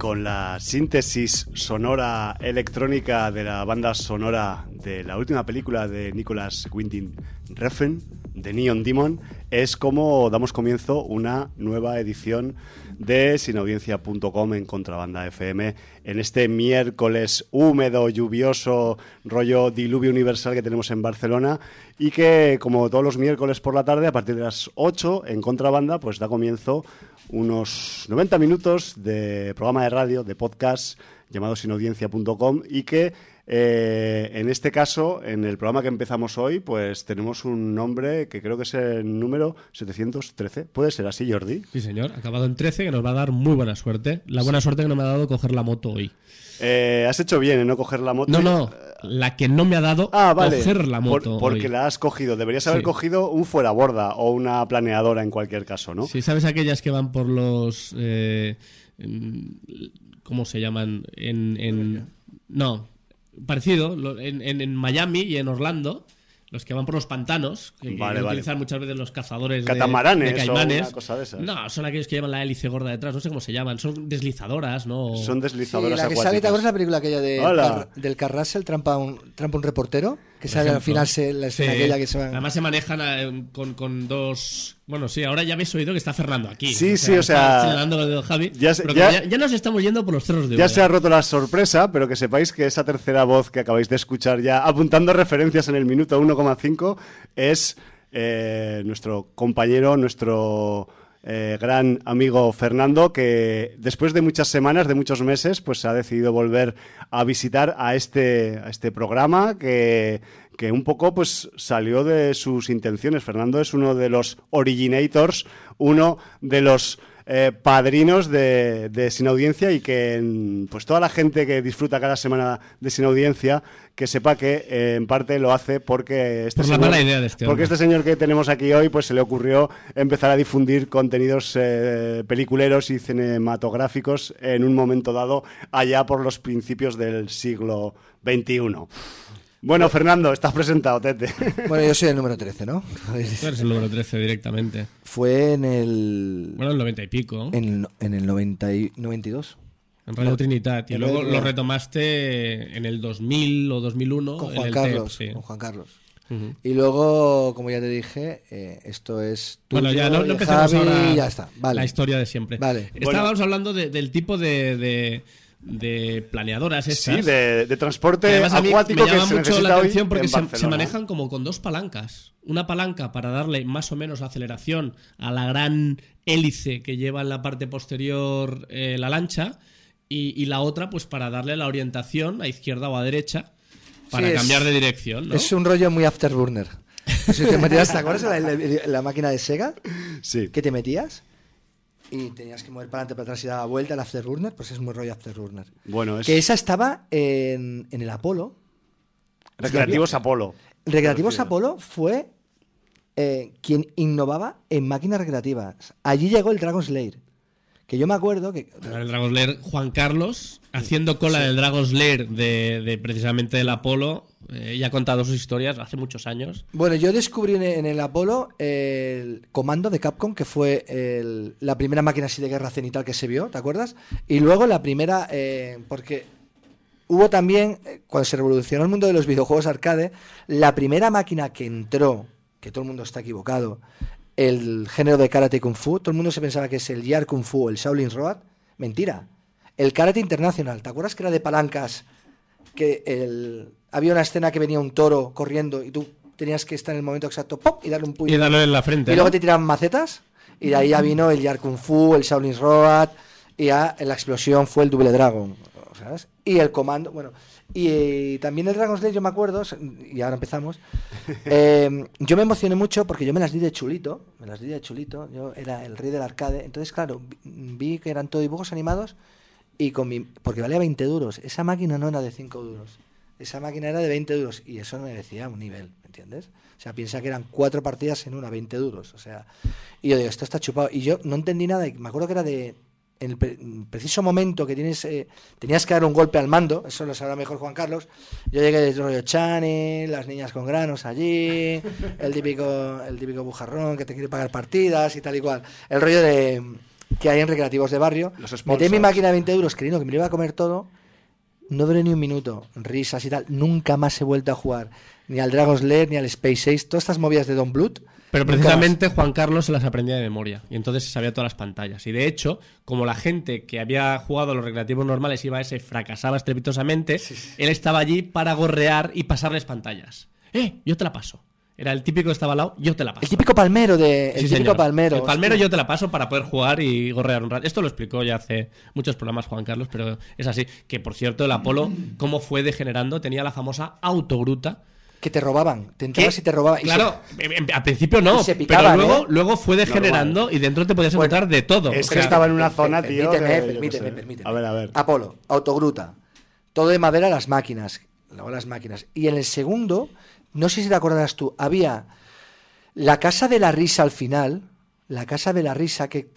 con la síntesis sonora electrónica de la banda sonora de la última película de Nicolas Winding Refn, de Neon Demon, es como damos comienzo una nueva edición de sinaudiencia.com en Contrabanda FM en este miércoles húmedo, lluvioso, rollo diluvio universal que tenemos en Barcelona, y que, como todos los miércoles por la tarde, a partir de las 8 en Contrabanda, pues da comienzo unos 90 minutos de programa de radio, de podcast llamado sinaudiencia.com, y que en este caso, en el programa que empezamos hoy, pues tenemos un nombre que creo que es el número 713. ¿Puede ser así, Jordi? Sí, señor. Acabado en 13, que nos va a dar muy buena suerte. La buena suerte que no me ha dado coger la moto hoy. Has hecho bien en no coger la moto. No, la que no me ha dado coger la moto porque hoy. la has cogido. Deberías haber cogido un fueraborda o una planeadora en cualquier caso, ¿no? Sí, ¿sabes aquellas que van por los... ¿cómo se llaman? No, parecido, en Miami y en Orlando, los que van por los pantanos, que utilizan muchas veces los cazadores catamaranes de caimanes. o una cosa de esas. No, son aquellos que llevan la hélice gorda detrás, no sé cómo se llaman, son deslizadoras, ¿no? Son deslizadoras la que acuáticas. sale, ¿te acuerdas la película aquella del Carl Russell, trampa un reportero? Que sale al final la escena aquella que se va... Además se manejan con dos... Bueno, sí, ahora ya habéis oído que está Fernando aquí. Sí, o sea... Está señalando el dedo Javi. Ya nos estamos yendo por los cerros de Ya Úbeda. se ha roto la sorpresa, pero que sepáis que esa tercera voz que acabáis de escuchar ya, apuntando referencias en el minuto 1,5, es nuestro compañero, nuestro... gran amigo Fernando, que después de muchas semanas, de muchos meses, pues ha decidido volver a visitar a este programa que un poco pues salió de sus intenciones. Fernando es uno de los originators, uno de los padrinos de Sin Audiencia, y que pues toda la gente que disfruta cada semana de Sin Audiencia, que sepa que en parte lo hace porque por la mala idea de este hombre. Porque este señor que tenemos aquí hoy pues se le ocurrió empezar a difundir contenidos peliculeros y cinematográficos en un momento dado, allá por los principios del siglo XXI. Bueno, Fernando, estás presentado, tete. Bueno, yo soy el número 13, ¿no? Tú eres el número 13 directamente. Fue en el... Bueno, el 90 y pico. En el 92. En Radio Trinitat. Y luego lo retomaste en el 2000 o 2001. Con en Juan el Carlos. TEP, sí. Con Juan Carlos. Uh-huh. Y luego, como ya te dije, esto es tuyo, bueno, ya no empecemos Javi, ahora ya está. Vale. La historia de siempre. Vale. Estábamos hablando del tipo de planeadoras estas. Sí, de transporte además, acuático me llama que se mucho necesita la hoy atención porque en se Barcelona. manejan como con dos palancas. Una palanca para darle más o menos aceleración a la gran hélice que lleva en la parte posterior la lancha, y la otra pues para darle la orientación a izquierda o a derecha para cambiar de dirección, ¿no? Es un rollo muy afterburner. Si te metías, ¿te acuerdas la máquina de Sega? Sí. Que te metías y tenías que mover para adelante, para atrás y daba vuelta el afterburner, pues es muy rollo afterburner. Bueno, que esa estaba en el Apolo. Recreativos Apolo. Recreativos Apolo fue quien innovaba en máquinas recreativas. Allí llegó el Dragon Slayer. Que yo me acuerdo que... El Dragon Slayer, Juan Carlos, haciendo cola del Dragon Slayer de precisamente del Apolo, ya ha contado sus historias hace muchos años. Bueno, yo descubrí en el Apolo el Comando de Capcom, que fue la primera máquina así de guerra cenital que se vio, ¿te acuerdas? Y luego la primera, porque hubo también, cuando se revolucionó el mundo de los videojuegos arcade, la primera máquina que entró, que todo el mundo está equivocado, el género de karate kung fu, todo el mundo se pensaba que es el Jeet Kune Fu o el Shaolin Road. Mentira, el karate internacional. ¿Te acuerdas que era de palancas? Que había una escena que venía un toro corriendo y tú tenías que estar en el momento exacto, ¡pop!, y darle un puño y darle en la frente, y luego ¿no? te tiraban macetas, y de ahí ya vino el Jeet Kune Fu, el Shaolin Road, y ya la explosión fue el Double Dragon, ¿sabes? Y el comando, bueno, y también el Dragon Slayer, yo me acuerdo, y ahora empezamos, yo me emocioné mucho porque yo me las di de chulito, yo era el rey del arcade, entonces claro, vi que eran todo dibujos animados, y porque valía 20 duros, esa máquina no era de 5 duros, esa máquina era de 20 duros, y eso me decía un nivel, ¿me entiendes? O sea, piensa que eran 4 partidas en una, 20 duros, o sea, y yo digo, esto está chupado, y yo no entendí nada, y me acuerdo que era en el preciso momento que tenías que dar un golpe al mando, eso lo sabrá mejor Juan Carlos, yo llegué de rollo Channel, las niñas con granos allí, el típico bujarrón que te quiere pagar partidas y tal y cual, el rollo de que hay en recreativos de barrio. Los Metí sponsors. mi máquina de 20 euros creyendo que me lo iba a comer todo. No duré ni un minuto. Risas y tal. Nunca más he vuelto a jugar ni al Dragon's Lair ni al Space Ace. Todas estas movidas de Don Bluth. Pero nunca precisamente Juan Carlos se las aprendía de memoria y entonces se sabía todas las pantallas. Y de hecho, como la gente que había jugado a los recreativos normales iba a ese fracasaba estrepitosamente, él estaba allí para gorrear y pasarles pantallas. Yo te la paso. Era el típico que estaba al lado, yo te la paso. El típico palmero de. El Sí, típico señor. palmero. El palmero hostia. yo te la paso para poder jugar y gorrear un rato. Esto lo explicó ya hace muchos programas Juan Carlos, pero es así. Que por cierto, el Apolo, cómo fue degenerando, tenía la famosa autogruta. Que te robaban. Te entrabas y te robaban. Claro, al principio no, y se picaban, pero luego fue degenerando y dentro te podías encontrar de todo. Es O que sea, estaba en una zona, tío. Permíteme. A ver. Apolo, autogruta. Todo de madera, las máquinas. Luego las máquinas. Y en el segundo, no sé si te acordarás tú, había la casa de la risa al final. La casa de la risa, que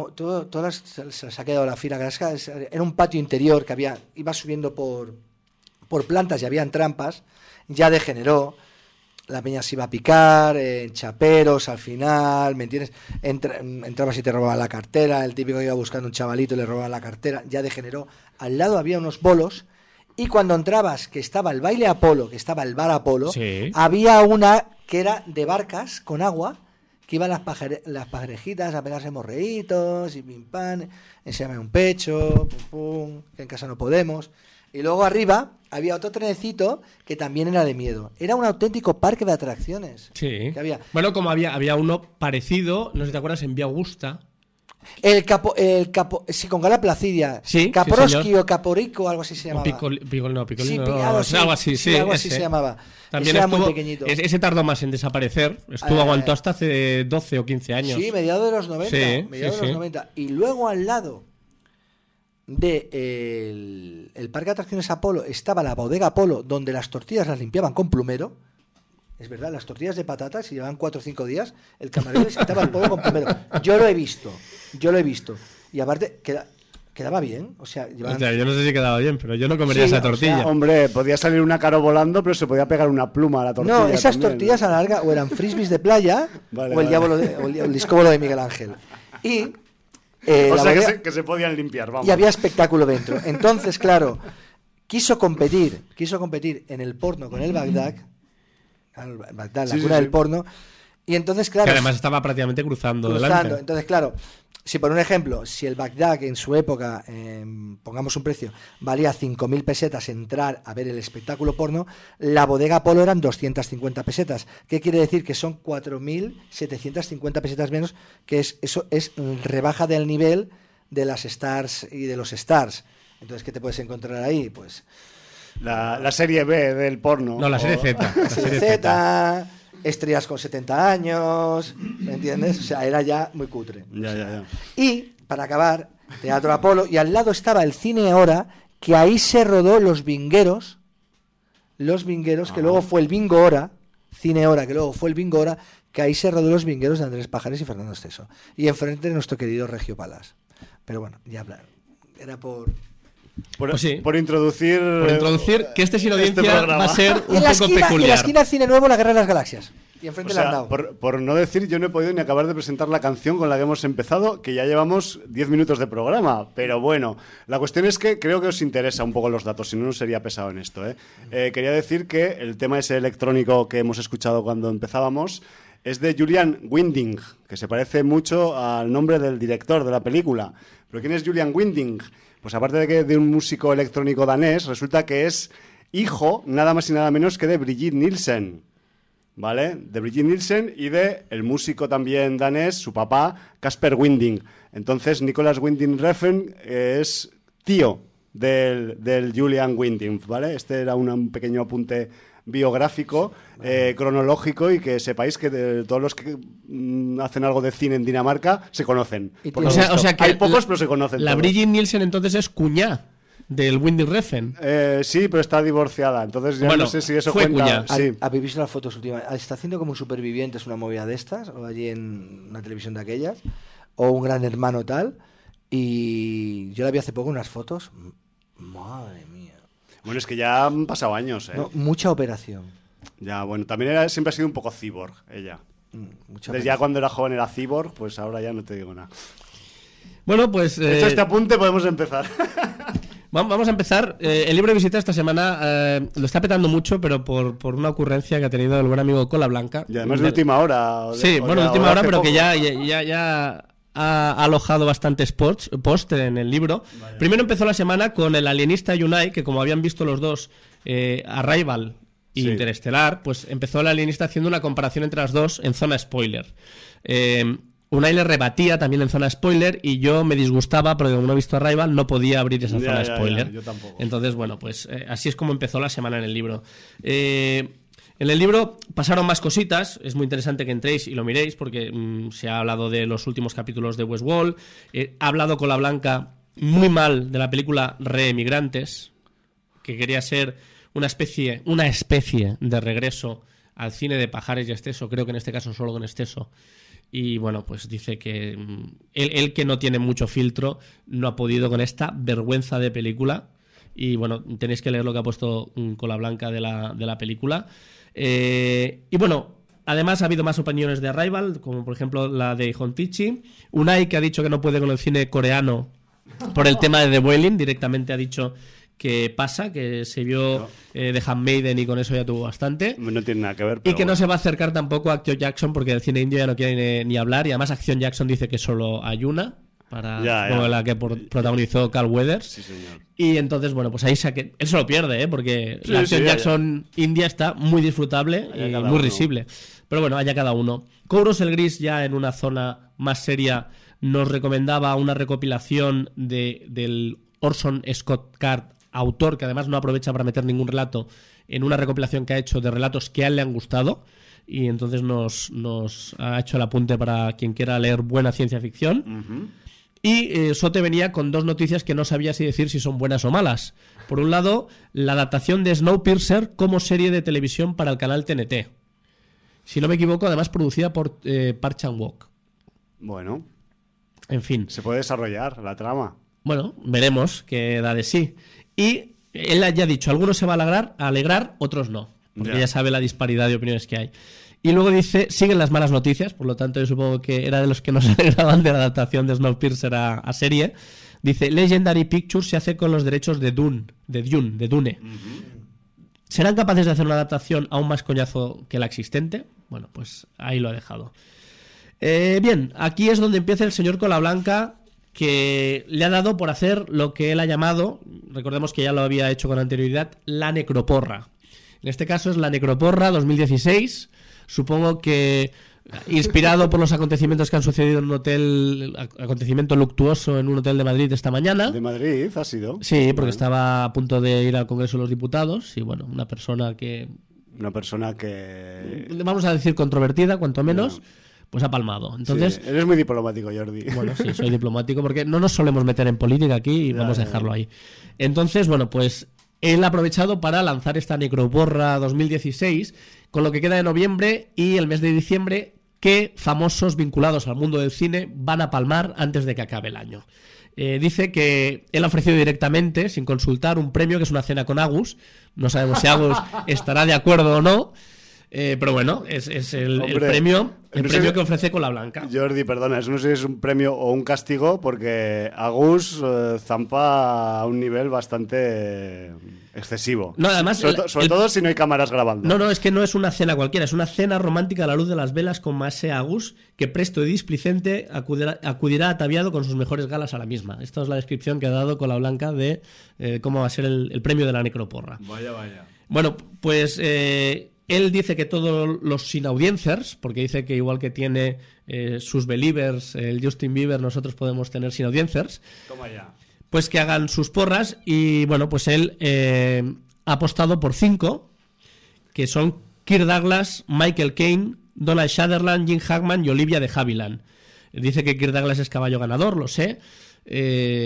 todas se les ha quedado la fila. Era un patio interior que iba subiendo por plantas y habían trampas. Ya degeneró. La peña se iba a picar, chaperos al final, ¿me entiendes? Entrabas y te robaban la cartera, el típico que iba buscando un chavalito y le robaban la cartera, ya degeneró. Al lado había unos bolos y cuando entrabas, que estaba el baile Apolo, que estaba el bar Apolo, Sí. había una que era de barcas con agua, que iban las parejitas a pegarse morreitos y pim pam, enséñame un pecho, pum pum, que en casa no podemos. Y luego arriba había otro trenecito que también era de miedo. Era un auténtico parque de atracciones. Sí. Que había. Bueno, como había uno parecido, no sé si te acuerdas, en Vía Augusta. El capo, sí, con Gala Placidia. Sí, sí, Caproski señor. o Caporico, algo así se llamaba. Picolino, Sí, no, algo así, algo así, sí. algo así ese. se llamaba. También Ese era muy estuvo, pequeñito. ese tardó más en desaparecer. Aguantó hasta hace 12 o 15 años. Sí, mediados de los 90. Sí, mediados sí, de los sí. 90. Y luego al lado de el parque de atracciones Apolo estaba la bodega Apolo, donde las tortillas las limpiaban con plumero. Es verdad, las tortillas de patatas, si llevaban 4 o 5 días, el camarero les quitaba el polvo con plumero. Yo lo he visto. Y aparte, quedaba bien. O sea, llevaban... Hostia, yo no sé si quedaba bien, pero yo no comería Sí, esa o sea, tortilla. Hombre, podía salir una caro volando, pero se podía pegar una pluma a la tortilla. No, esas también, tortillas a la larga o eran frisbees de playa Vale, o el vale. diablo o el discóbolo de Miguel Ángel. Y O la sea, bodega- que se podían limpiar, vamos. y había espectáculo dentro. Entonces, claro, quiso competir en el porno con el Bagdad, la Sí, cuna sí, del sí. porno, y entonces, claro, Que además estaba prácticamente cruzando delante. entonces, claro, si por un ejemplo, si el Bagdad en su época, pongamos un precio, valía 5.000 pesetas entrar a ver el espectáculo porno, la bodega Apolo eran 250 pesetas. ¿Qué quiere decir? Que son 4.750 pesetas menos, que eso es rebaja del nivel de las Stars y de los Stars. Entonces, ¿qué te puedes encontrar ahí? Pues La serie B del porno. No, la serie O- Z. la serie Z, estrellas con 70 años, ¿me entiendes? O sea, era ya muy cutre. Ya. Y, para acabar, Teatro Apolo, y al lado estaba el Cine Hora, que ahí se rodó Los Vingueros, que luego fue el Bingo Hora, Cine Hora, que luego fue el Bingo Hora, que ahí se rodó Los Vingueros de Andrés Pajares y Fernando Esteso. Y enfrente de nuestro querido Regio Palas. Pero bueno, ya hablar. Era por... Pues sí. Por introducir... Por introducir que este sin audiencia programa. va a ser Y un en la poco esquina, peculiar. Cine Nuevo, La Guerra de las Galaxias. Y O enfrente le han sea, dado. por no decir, yo no he podido ni acabar de presentar la canción con la que hemos empezado, que ya llevamos 10 minutos de programa. Pero bueno, la cuestión es que creo que os interesa un poco los datos, si no, no sería pesado en esto. Quería decir que el tema ese electrónico que hemos escuchado cuando empezábamos es de Julian Winding, que se parece mucho al nombre del director de la película. ¿Pero quién es Julian Winding? Pues aparte de un músico electrónico danés, resulta que es hijo, nada más y nada menos que de Brigitte Nielsen. ¿Vale? De Brigitte Nielsen y de el músico también danés, su papá, Casper Winding. Entonces, Nicolas Winding Refn es tío del Julian Winding, ¿vale? Este era un pequeño apunte biográfico, cronológico, y que sepáis que todos los que hacen algo de cine en Dinamarca se conocen. Y Por tiene- lo O sea visto. que hay pocos, pero se conocen La todos. Brigitte Nielsen entonces es cuñá del Windy Refn. Sí, pero está divorciada, entonces ya Bueno, no sé si eso fue cuenta. cuña. Sí. ¿Habéis visto las fotos últimas? ¿Está haciendo como un superviviente, es una movida de estas? ¿O allí en una televisión de aquellas? ¿O un gran hermano tal? Y yo la vi hace poco unas fotos. Madre mía. Bueno, es que ya han pasado años, ¿eh? No, mucha operación. Ya, bueno, también siempre ha sido un poco cyborg, ella. Mucha Entonces ya operación. cuando era joven era cyborg, pues ahora ya no te digo nada. Bueno, pues... Hecho este apunte, podemos empezar. Vamos a empezar. El libro de visita esta semana lo está petando mucho, pero por una ocurrencia que ha tenido el buen amigo Cola Blanca. Y además de última hora. Sí, bueno, de última hora, pero que ya ha alojado bastantes posts en el libro. Vaya. Primero empezó la semana con el alienista Unai, que como habían visto los dos, Arrival y Interestelar, pues empezó el alienista haciendo una comparación entre las dos en zona spoiler. Unai le rebatía también en zona spoiler y yo me disgustaba porque como no he visto Arrival no podía abrir esa zona spoiler. Yo tampoco. Entonces, bueno, pues así es como empezó la semana en el libro. En el libro pasaron más cositas, es muy interesante que entréis y lo miréis porque se ha hablado de los últimos capítulos de Westworld, ha hablado con la Blanca muy mal de la película Reemigrantes, que quería ser una especie de regreso al cine de Pajares y Esteso, creo que en este caso solo con Esteso. Y bueno, pues dice que él que no tiene mucho filtro no ha podido con esta vergüenza de película. Y bueno, tenéis que leer lo que ha puesto Cola Blanca de la película. Y bueno, además ha habido más opiniones de Arrival, como por ejemplo la de Hontichi. Unai, que ha dicho que no puede con el cine coreano por el tema de The Wailing, directamente ha dicho que pasa, que se vio The Handmaiden y con eso ya tuvo bastante. No tiene nada que ver. Y que no se va a acercar tampoco a Action Jackson porque el cine indio ya no quiere ni hablar. Y además Action Jackson dice que solo hay una, como la que protagonizó Carl Weathers. Sí, señor. Y entonces, bueno, pues ahí él se lo pierde, porque la Action Jackson India está muy disfrutable y muy risible. Pero bueno, haya cada uno. Kouros el Gris, ya en una zona más seria, nos recomendaba una recopilación del Orson Scott Card, autor que además no aprovecha para meter ningún relato, en una recopilación que ha hecho de relatos que a él le han gustado, y entonces nos ha hecho el apunte para quien quiera leer buena ciencia ficción. Uh-huh. Y Sote venía con dos noticias que no sabía si decir si son buenas o malas. Por un lado, la adaptación de Snowpiercer como serie de televisión para el canal TNT, si no me equivoco, además producida por Park Chan-wook. Bueno, en fin, se puede desarrollar la trama. Bueno, veremos qué da de sí. Y él ya ha dicho, algunos se va a alegrar, otros no, porque ya sabe la disparidad de opiniones que hay. Y luego dice, siguen las malas noticias, por lo tanto yo supongo que era de los que no se alegraban de la adaptación de Snowpiercer a serie. Dice, Legendary Pictures se hace con los derechos de Dune. Uh-huh. ¿Serán capaces de hacer una adaptación aún más coñazo que la existente? Bueno, pues ahí lo ha dejado. Bien, aquí es donde empieza el señor Cola Blanca, que le ha dado por hacer lo que él ha llamado, recordemos que ya lo había hecho con anterioridad, la necroporra. En este caso es la necroporra 2016, supongo que inspirado por los acontecimientos que han sucedido en un hotel, acontecimiento luctuoso en un hotel de Madrid esta mañana. ¿De Madrid ha sido? Sí, porque estaba a punto de ir al Congreso de los Diputados y bueno, una persona que... Vamos a decir controvertida, cuanto menos... Pues ha palmado. Entonces, sí, eres muy diplomático, Jordi. Bueno, sí, soy diplomático porque no nos solemos meter en política aquí y vamos a dejarlo ahí. Entonces, bueno, pues él ha aprovechado para lanzar esta necroporra 2016 con lo que queda de noviembre y el mes de diciembre, que famosos vinculados al mundo del cine van a palmar antes de que acabe el año. Dice que él ha ofrecido directamente, sin consultar, un premio que es una cena con Agus. No sabemos si Agus estará de acuerdo o no. Pero bueno, es el premio que ofrece Cola Blanca. Jordi, perdona, eso no sé si es un premio o un castigo, porque Agus zampa a un nivel bastante excesivo. No, además, sobre todo si no hay cámaras grabando. No, es que no es una cena cualquiera, es una cena romántica a la luz de las velas con Maese Agus, que presto y displicente acudirá ataviado con sus mejores galas a la misma. Esta es la descripción que ha dado Cola Blanca de cómo va a ser el premio de la necroporra. Vaya. Bueno, pues... él dice que todos los sin audiencers, porque dice que igual que tiene sus believers, el Justin Bieber, nosotros podemos tener sin audiencers. Toma ya. Pues que hagan sus porras y bueno, pues él ha apostado por 5, que son Kirk Douglas, Michael Caine, Donald Sutherland, Jim Hackman y Olivia de Havilland. Dice que Kirk Douglas es caballo ganador, lo sé.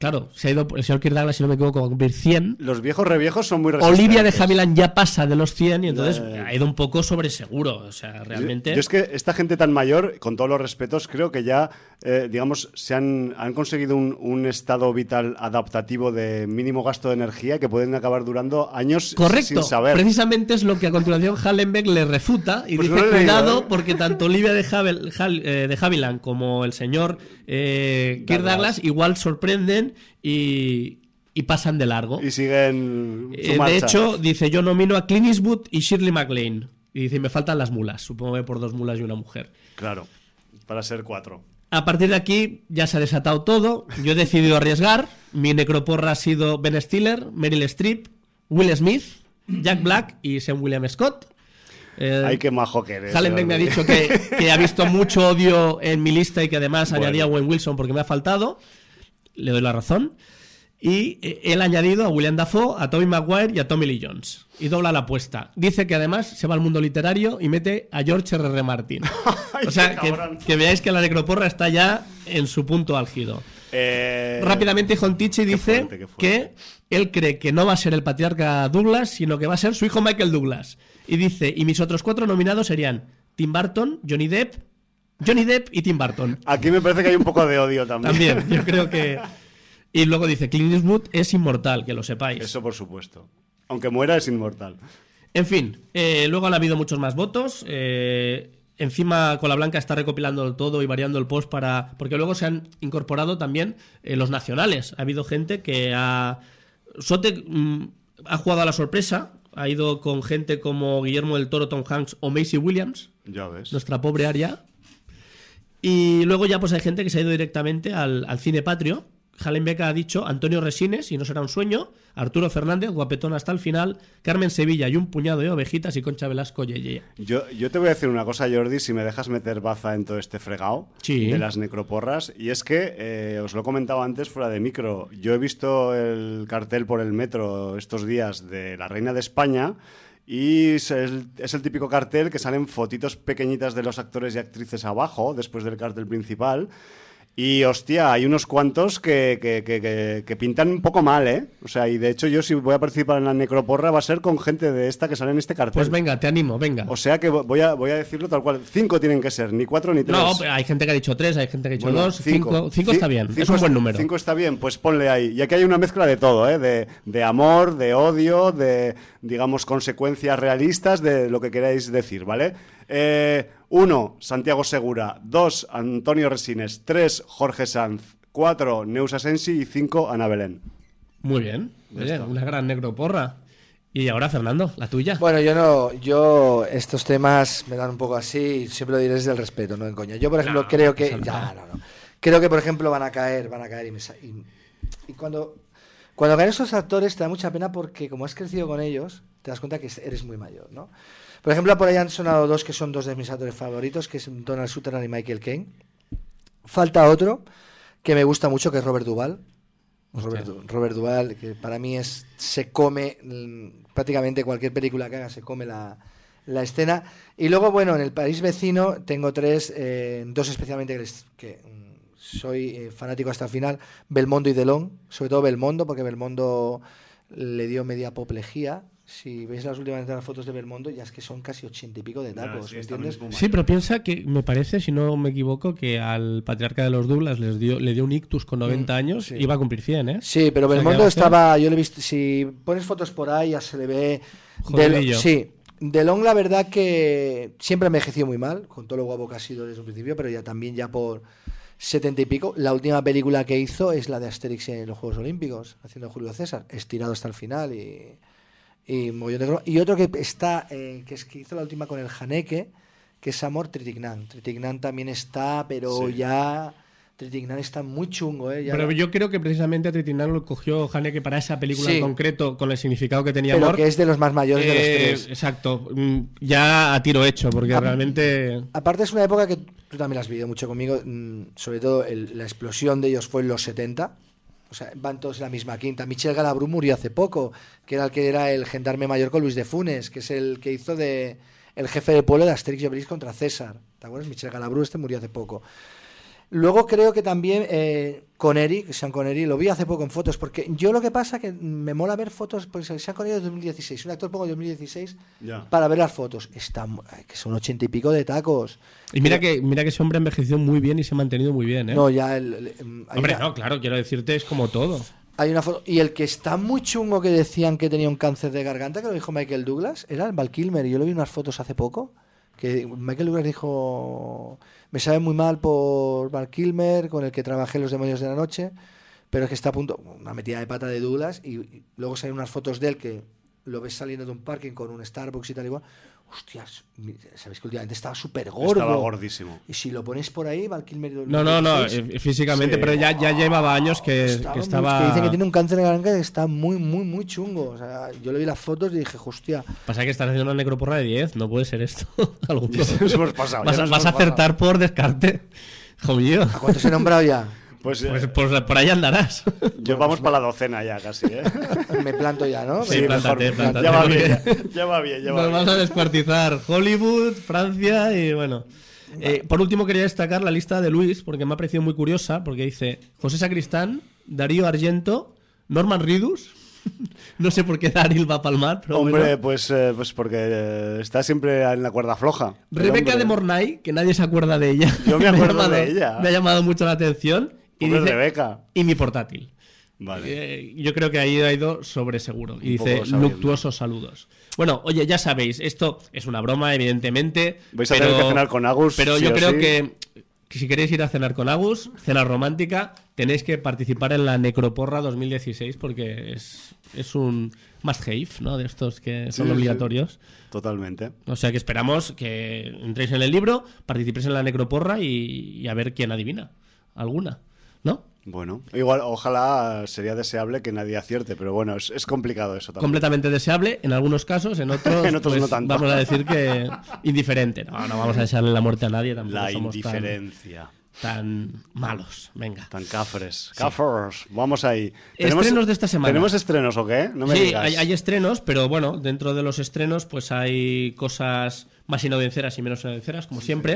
Claro, se ha ido el señor Kirk Douglas, si no me equivoco, a cumplir 100. Los viejos reviejos son muy resistentes. Olivia de Havilland ya pasa de los 100 y entonces ha ido un poco sobre seguro. O sea, realmente... Yo es que esta gente tan mayor, con todos los respetos, creo que ya, digamos, han conseguido un estado vital adaptativo de mínimo gasto de energía que pueden acabar durando años sin saber. Precisamente es lo que a continuación Hallenbeck le refuta y Pues dice, no lo he leído, cuidado, porque tanto Olivia de Havilland como el señor Kirk Douglas igual sorprenden y pasan de largo. Y siguen su marcha. De hecho, dice, yo nomino a Clint Eastwood y Shirley MacLaine. Y dice, me faltan las mulas. Supongo que por 2 mulas y una mujer. Claro, para ser 4. A partir de aquí ya se ha desatado todo. Yo he decidido arriesgar. Mi necroporra ha sido Ben Stiller, Meryl Streep, Will Smith, Jack Black y Sean William Scott. Ay, qué majo que eres. Hallenbeck me ha dicho que ha visto mucho odio en mi lista y que además añadía a Owen Wilson porque me ha faltado. Le doy la razón. Y él ha añadido a William Dafoe, a Tobey Maguire y a Tommy Lee Jones. Y dobla la apuesta. Dice que además se va al mundo literario y mete a George R.R. Martin. Ay, o sea, que veáis que la necroporra está ya en su punto álgido. Rápidamente, Jontichi dice que él cree que no va a ser el patriarca Douglas, sino que va a ser su hijo Michael Douglas. Y dice, y mis otros 4 nominados serían Tim Burton, Johnny Depp y Tim Burton. Aquí me parece que hay un poco de odio también. También, yo creo que... Y luego dice, Clint Eastwood es inmortal, que lo sepáis. Eso por supuesto. Aunque muera es inmortal. En fin, luego han habido muchos más votos. Encima Cola Blanca está recopilando todo y variando el post porque luego se han incorporado también los nacionales. Ha habido gente que Sote ha jugado a la sorpresa. Ha ido con gente como Guillermo del Toro, Tom Hanks o Maisie Williams. Ya ves. Nuestra pobre Aria. Y luego ya pues hay gente que se ha ido directamente al cine patrio. Hallenbeck ha dicho Antonio Resines, y no será un sueño, Arturo Fernández, guapetón hasta el final, Carmen Sevilla y un puñado de ovejitas y Concha Velasco, yeye. Yo te voy a decir una cosa, Jordi, si me dejas meter baza en todo este fregado de las necroporras, y es que, os lo he comentado antes fuera de micro, yo he visto el cartel por el metro estos días de la Reina de España, y es el típico cartel que salen fotitos pequeñitas de los actores y actrices abajo, después del cartel principal. Y hostia, hay unos cuantos que pintan un poco mal, ¿eh? O sea, y de hecho yo si voy a participar en la necroporra va a ser con gente de esta que sale en este cartel. Pues venga, te animo, venga. O sea que voy a decirlo tal cual. 5 tienen que ser, ni 4 ni 3. No, hay gente que ha dicho 3, hay gente que ha dicho 2. 5 está bien, es un buen número. 5 está bien, pues ponle ahí. Y aquí hay una mezcla de todo, ¿eh? De amor, de odio, de, digamos, consecuencias realistas, de lo que queráis decir, ¿vale? 1, Santiago Segura. 2, Antonio Resines. 3, Jorge Sanz. 4, Neus Asensi. Y 5, Ana Belén. Muy bien, una gran necroporra. Y ahora, Fernando, la tuya. Bueno, yo estos temas me dan un poco así, siempre lo diré desde el respeto, no en coña. Yo, por ejemplo, creo que... Creo que, por ejemplo, van a caer y cuando caen esos actores te da mucha pena porque como has crecido con ellos, te das cuenta que eres muy mayor, ¿no? Por ejemplo, por ahí han sonado 2 que son 2 de mis actores favoritos, que es Donald Sutherland y Michael Caine. Falta otro que me gusta mucho, que es Robert Duvall. Robert Duvall, que para mí se come prácticamente cualquier película que haga, se come la escena. Y luego, bueno, en el país vecino tengo 3, 2 especialmente que soy fanático hasta el final, Belmondo y Delon, sobre todo Belmondo, porque Belmondo le dio media apoplejía. Si veis las últimas fotos de Belmondo, ya es que son casi 80 y pico de tacos, ¿entiendes? Sí, pero piensa que me parece, si no me equivoco, que al patriarca de los Douglas le dio un ictus con 90 años, sí. Iba a cumplir 100, ¿eh? Sí, pero Belmondo estaba, yo le he visto, si pones fotos por ahí ya se le ve... Sí, Delon la verdad que siempre ha envejecido muy mal, con todo lo guapo que ha sido desde un principio, pero ya también ya por 70 y pico. La última película que hizo es la de Asterix en los Juegos Olímpicos, haciendo Julio César, estirado hasta el final y otro que está que hizo la última con el Haneke, que es Amor Trintignant. Trintignant también está, pero sí. Ya Trintignant está muy chungo, ¿eh? Pero yo creo que precisamente a Trintignant lo cogió Haneke para esa película en concreto, con el significado que tenía pero Amor. Que es de los más mayores de los 3. Exacto, ya a tiro hecho, porque realmente... Aparte es una época que tú también la has vivido mucho conmigo, sobre todo la explosión de ellos fue en los 70. O sea, van todos en la misma quinta. Michel Galabru murió hace poco, que era el gendarme mayor con Luis de Funes, que es el que hizo el jefe de pueblo de Asterix y Obelix contra César. ¿Te acuerdas? Michel Galabru murió hace poco. Luego creo que también Sean Connery, lo vi hace poco en fotos, porque yo lo que pasa que me mola ver fotos, pues Sean Connery de 2016, un actor pongo de 2016 para ver las fotos. Que son 80 y pico de tacos. Y mira que ese hombre envejeció muy bien y se ha mantenido muy bien, ¿eh? No, ya hombre, no, claro, quiero decirte, es como todo. Hay una foto, y el que está muy chungo que decían que tenía un cáncer de garganta, que lo dijo Michael Douglas, era el Val Kilmer, y yo lo vi unas fotos hace poco, que Michael Douglas dijo: me sabe muy mal por Val Kilmer, con el que trabajé en Los Demonios de la Noche, pero es que está a punto, una metida de pata de Douglas, y luego salen unas fotos de él que lo ves saliendo de un parking con un Starbucks y tal igual. Hostias, sabéis que últimamente estaba súper gordo. Estaba gordísimo. Y si lo ponéis por ahí, Val Kilmer... No, físicamente, sí. Pero ya llevaba años que estaba... Que dicen que tiene un cáncer de garganta que está muy, muy, muy chungo. O sea, yo le vi las fotos y dije, hostia... Pasa que estás haciendo una necroporra de 10, no puede ser esto. Nos hemos pasado. Vas a acertar por descarte. Hijo mío. ¿A cuántos he nombrado ya? Pues por ahí andarás. Yo vamos para la docena ya casi, ¿eh? Me planto ya, ¿no? Sí, plántate. Ya va bien. Nos vas a descuartizar Hollywood, Francia y bueno. Por último quería destacar la lista de Luis, porque me ha parecido muy curiosa, porque dice José Sacristán, Darío Argento, Norman Reedus. No sé por qué Daryl va a palmar, pero hombre, bueno. pues porque está siempre en la cuerda floja. Rebeca de Mornay, que nadie se acuerda de ella. Yo me acuerdo de ella. Me ha llamado mucho la atención. Y dice, Rebeca. Y mi portátil. Vale. Yo creo que ahí ha ido sobre seguro. Y dice, luctuosos saludos. Bueno, oye, ya sabéis, esto es una broma, evidentemente. Vais a tener que cenar con Agus. Pero yo creo que si queréis ir a cenar con Agus, cena romántica, tenéis que participar en la Necroporra 2016 porque es un must-have, ¿no? De estos que son obligatorios. Sí. Totalmente. O sea que esperamos que entréis en el libro, participéis en la Necroporra y a ver quién adivina alguna, ¿no? Bueno, igual, ojalá sería deseable que nadie acierte, pero bueno, es complicado eso también. Completamente deseable, en algunos casos, en otros, pues, no tanto. Vamos a decir que indiferente. No vamos a desearle la muerte a nadie, tampoco la somos indiferencia. Tan malos, venga. Tan cafres. Sí. Vamos ahí. Estrenos de esta semana. ¿Tenemos estrenos o qué? No me digas. Sí, hay estrenos, pero bueno, dentro de los estrenos pues hay cosas más inaudiencias y menos inaudiencias, como siempre.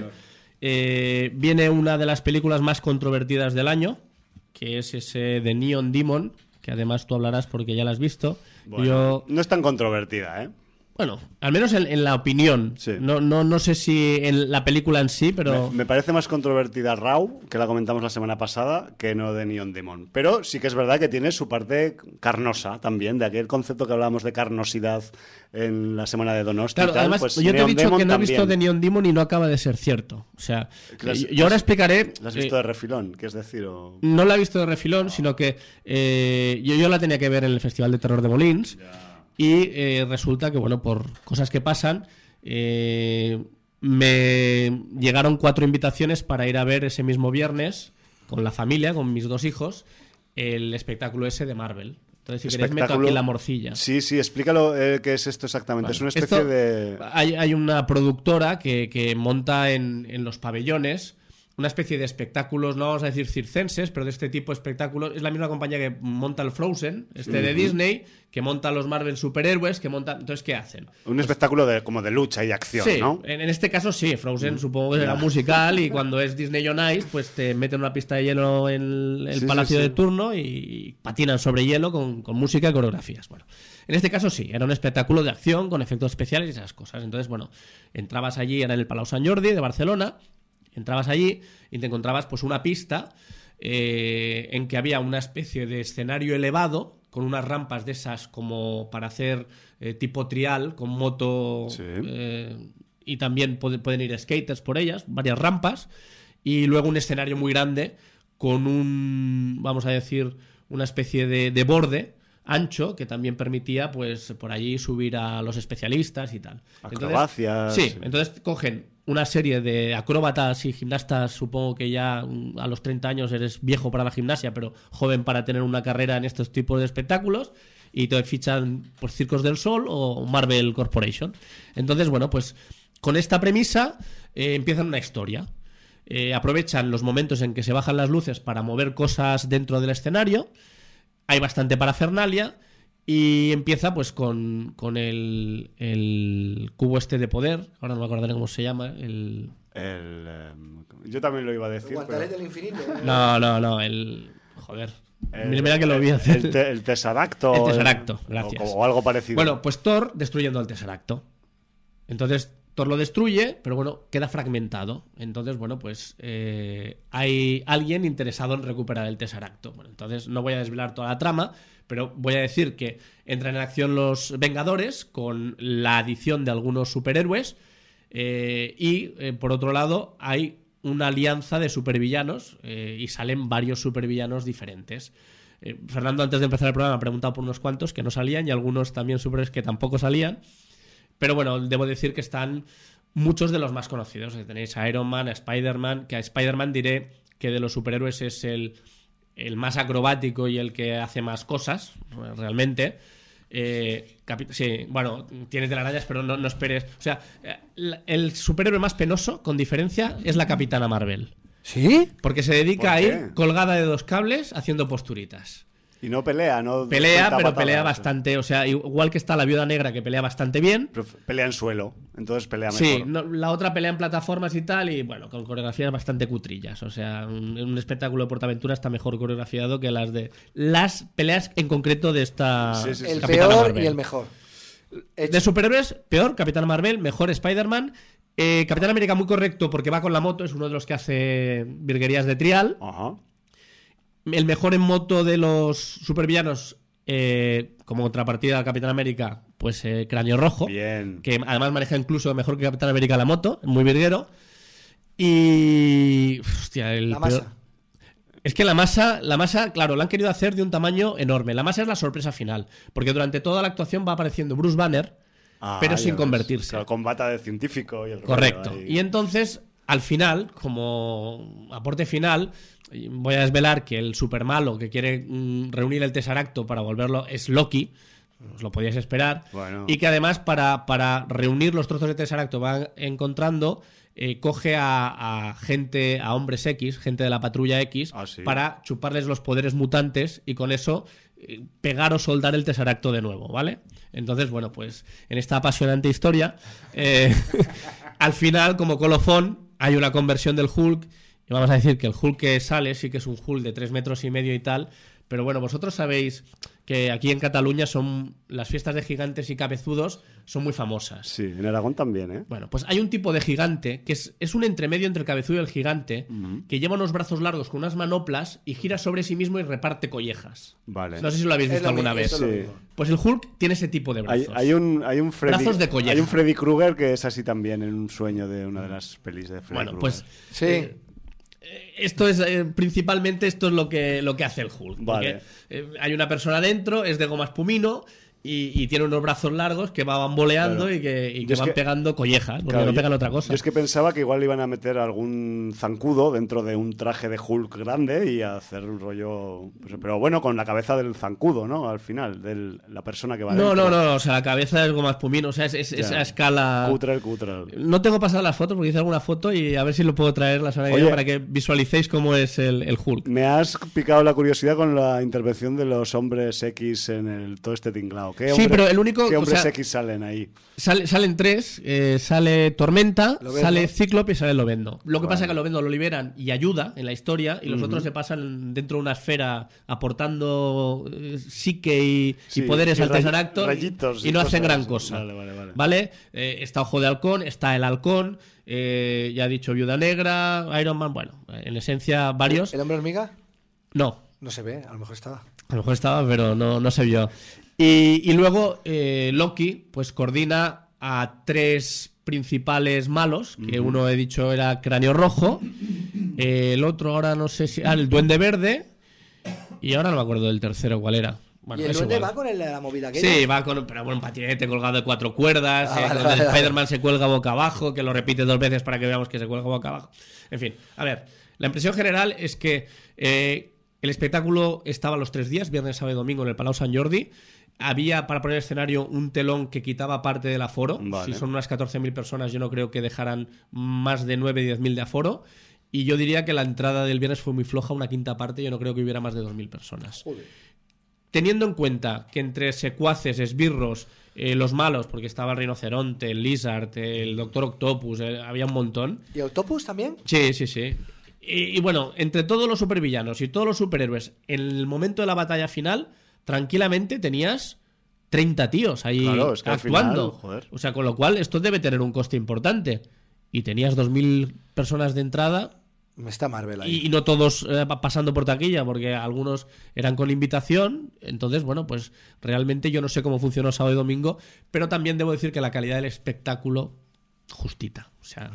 Viene una de las películas más controvertidas del año, que es ese de Neon Demon, que además tú hablarás porque ya la has visto. Bueno, no es tan controvertida, ¿eh? Bueno, al menos en la opinión. Sí. No sé si en la película en sí, pero... Me parece más controvertida Raw, que la comentamos la semana pasada, que no de Neon Demon. Pero sí que es verdad que tiene su parte carnosa también, de aquel concepto que hablábamos de carnosidad en la semana de Donosti. Claro, y tal, además, pues yo te he dicho Demon que no he también. visto de Neon Demon y no acaba de ser cierto. O sea, yo ahora explicaré... ¿La has visto de refilón? ¿Qué es decir? No la he visto de refilón, sino que yo la tenía que ver en el Festival de Terror de Molins. Ya. Y resulta que, bueno, por cosas que pasan, me llegaron 4 invitaciones para ir a ver ese mismo viernes con la familia, con mis 2 hijos, el espectáculo ese de Marvel. Entonces, si queréis, meto aquí la morcilla. Sí, explícalo qué es esto exactamente. Vale. Es una especie de... Hay una productora que monta en los pabellones una especie de espectáculos, no vamos a decir circenses, pero de este tipo de espectáculos. Es la misma compañía que monta el Frozen, de Disney, que monta los Marvel superhéroes, que monta... Entonces, ¿qué hacen? Un espectáculo como de lucha y de acción, sí, ¿no? En este caso sí, Frozen supongo que será musical, y cuando es Disney on Ice, pues te meten una pista de hielo en el palacio de turno y patinan sobre hielo con música y coreografías. Bueno, en este caso sí, era un espectáculo de acción con efectos especiales y esas cosas. Entonces, bueno, entrabas allí, era en el Palau Sant Jordi de Barcelona. Entrabas allí y te encontrabas pues una pista en que había una especie de escenario elevado con unas rampas de esas como para hacer tipo trial con moto, y también pueden ir skaters por ellas, varias rampas, y luego un escenario muy grande con vamos a decir, una especie de borde ancho que también permitía pues por allí subir a los especialistas y tal. Acrobacias. Entonces cogen una serie de acróbatas y gimnastas, supongo que ya a los 30 años eres viejo para la gimnasia, pero joven para tener una carrera en estos tipos de espectáculos, y te fichan por Circos del Sol o Marvel Corporation. Entonces, bueno, pues con esta premisa empiezan una historia. Aprovechan los momentos en que se bajan las luces para mover cosas dentro del escenario. Hay bastante parafernalia y empieza pues con el cubo este de poder. Ahora no me acordaré cómo se llama. Yo también lo iba a decir. El guantelete del infinito. No, joder. Mira que lo vi hacer. El Tesseracto. El Tesseracto, gracias. O algo parecido. Bueno, pues Thor destruyendo el Tesseracto. Entonces Thor lo destruye, pero bueno, queda fragmentado. Entonces, bueno, pues hay alguien interesado en recuperar el Tesseracto. Bueno, entonces no voy a desvelar toda la trama, pero voy a decir que entran en acción los Vengadores con la adición de algunos superhéroes y por otro lado hay una alianza de supervillanos y salen varios supervillanos diferentes. Fernando, antes de empezar el programa, me ha preguntado por unos cuantos que no salían y algunos también superhéroes que tampoco salían. Pero bueno, debo decir que están muchos de los más conocidos. Tenéis a Iron Man, a Spider-Man, que a Spider-Man diré que de los superhéroes es el más acrobático y el que hace más cosas, realmente. Sí, bueno, tiene telarañas, pero no esperes. O sea, el superhéroe más penoso, con diferencia, es la Capitana Marvel. ¿Sí? Porque se dedica a ¿Por qué? ir colgada de 2 cables haciendo posturitas. Y no pelea, ¿no? Pelea, Suelta pero patadas. pelea bastante. O sea, igual que está la Viuda Negra, que pelea bastante bien. Pero pelea en suelo, entonces pelea mejor. Sí, la otra pelea en plataformas y tal, y bueno, con coreografías bastante cutrillas. O sea, un espectáculo de PortAventura está mejor coreografiado que las peleas en concreto de esta. Sí, sí, sí. El Capitana peor Marvel. y el mejor. De superhéroes, peor, Capitán Marvel, mejor Spider-Man. Capitán América muy correcto porque va con la moto, es uno de los que hace virguerías de trial. Ajá. El mejor en moto de los supervillanos, como contrapartida al Capitán América, pues Cráneo Rojo. Bien. Que además maneja incluso mejor que Capitán América la moto, muy virguero. Y. Hostia, La masa. Es que la masa, claro, la han querido hacer de un tamaño enorme. La masa es la sorpresa final, porque durante toda la actuación va apareciendo Bruce Banner, pero ya sin ves. convertirse. Claro, combate de científico y el rollo Correcto. ahí. Y entonces, al final, como aporte final, voy a desvelar que el supermalo que quiere reunir el Tesseracto para volverlo es Loki. Os lo podíais esperar. Bueno. Y que además, para reunir los trozos de Tesseracto va encontrando, coge a gente, a hombres X, gente de la patrulla X, ¿Sí? para chuparles los poderes mutantes y con eso pegar o soldar el Tesseracto de nuevo, ¿vale? Entonces, bueno, pues en esta apasionante historia, al final, como colofón, hay una conversión del Hulk. Y vamos a decir que el Hulk que sale sí que es un Hulk de 3,5 metros y tal. Pero bueno, vosotros sabéis que aquí en Cataluña son las fiestas de gigantes y cabezudos son muy famosas. Sí, en Aragón también, ¿eh? Bueno, pues hay un tipo de gigante que es un entremedio entre el cabezudo y el gigante, que lleva unos brazos largos con unas manoplas y gira sobre sí mismo y reparte collejas. Vale. No sé si lo habéis visto alguna vez. Sí. Pues el Hulk tiene ese tipo de brazos. Hay un Freddy, Brazos de colleja. hay un Freddy Krueger que es así también en un sueño de una de las pelis de Freddy Bueno, Krueger. pues Sí. esto es principalmente esto es lo que hace el Hulk. Vale. Porque, hay una persona dentro, es de goma espumino y tiene unos brazos largos que va bamboleando Claro. y que Yo es van que- pegando collejas, porque Claro, no pegan otra cosa. Yo es que pensaba que igual iban a meter algún zancudo dentro de un traje de Hulk grande y a hacer un rollo. Pues, pero bueno, con la cabeza del zancudo, ¿no? Al final, de la persona que va No, dentro. no, o sea, la cabeza es goma espumino, o sea, es Ya. a escala. Cutre. No tengo pasado las fotos porque hice alguna foto y a ver si lo puedo traer la semana que viene Oye. para que visualicéis cómo es el Hulk. Me has picado la curiosidad con la intervención de los hombres X en todo este tinglao. Sí, pero el único. ¿Qué o hombres sea, X salen ahí? Salen 3, sale Tormenta, Lobezno. sale Cíclope y sale Lobezno. Lo que Vale. pasa es que a Lobezno lo liberan y ayuda en la historia y los otros se pasan dentro de una esfera aportando psique y Sí, poderes y al Tesseracto rayitos y no hacen cosas gran así. cosa. Vale. Está Ojo de Halcón, está el Halcón, ya he dicho Viuda Negra, Iron Man, bueno, en esencia varios. ¿El hombre hormiga? No, No se ve, a lo mejor estaba. a lo mejor estaba, pero no se vio. Y luego Loki pues coordina a 3 principales malos, que uno he dicho era Cráneo Rojo, el otro ahora no sé si... el Duende Verde, y ahora no me acuerdo del tercero cuál era. Bueno, ¿Y el es duende igual. va con la movida aquella? Sí, va con un patinete colgado de 4 cuerdas, Ah, vale, donde vale, vale. Spider-Man se cuelga boca abajo, que lo repite 2 veces para que veamos que se cuelga boca abajo. En fin, a ver, la impresión general es que el espectáculo estaba los 3 días, viernes, sábado y domingo, en el Palau Sant Jordi. Había para poner escenario un telón que quitaba parte del aforo. Vale. Si son unas 14.000 personas, yo no creo que dejaran más de 9 y 10.000 de aforo. Y yo diría que la entrada del viernes fue muy floja, una quinta parte. Yo no creo que hubiera más de 2.000 personas. Joder. teniendo en cuenta que entre secuaces, esbirros, los malos, porque estaba el rinoceronte, el lizard, el Doctor Octopus, había un montón. ¿Y Octopus también? Sí. Y bueno, entre todos los supervillanos y todos los superhéroes, en el momento de la batalla final, tranquilamente tenías 30 tíos ahí Claro, es que actuando. al final, joder. O sea, con lo cual esto debe tener un coste importante. Y tenías 2.000 personas de entrada Está Marvel ahí. y no todos pasando por taquilla, porque algunos eran con invitación. Entonces, bueno, pues realmente yo no sé cómo funcionó sábado y domingo, pero también debo decir que la calidad del espectáculo, justita. O sea,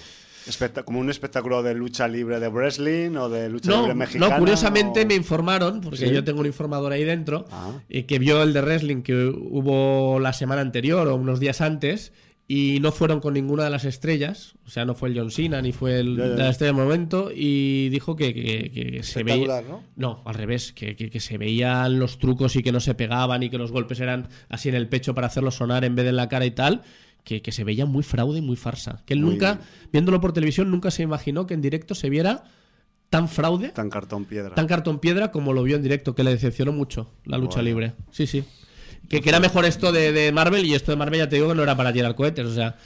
Como un espectáculo de lucha libre de wrestling o de lucha libre mexicana. No, curiosamente o... me informaron, porque ¿Sí? yo tengo un informador ahí dentro, Ah. que vio el de wrestling que hubo la semana anterior o unos días antes, y no fueron con ninguna de las estrellas. O sea, no fue el John Cena ni fue el de la estrella del momento, y dijo que se veía... ¿no? No, al revés, que se veían los trucos y que no se pegaban y que los golpes eran así en el pecho para hacerlo sonar en vez de en la cara y tal. Que se veía muy fraude y muy farsa. Que él nunca, viéndolo por televisión, nunca se imaginó que en directo se viera tan fraude, Tan cartón piedra. tan cartón piedra como lo vio en directo, que le decepcionó mucho la lucha libre. Sí. Que era mejor esto de Marvel, y esto de Marvel ya te digo que no era para tirar cohetes. O sea,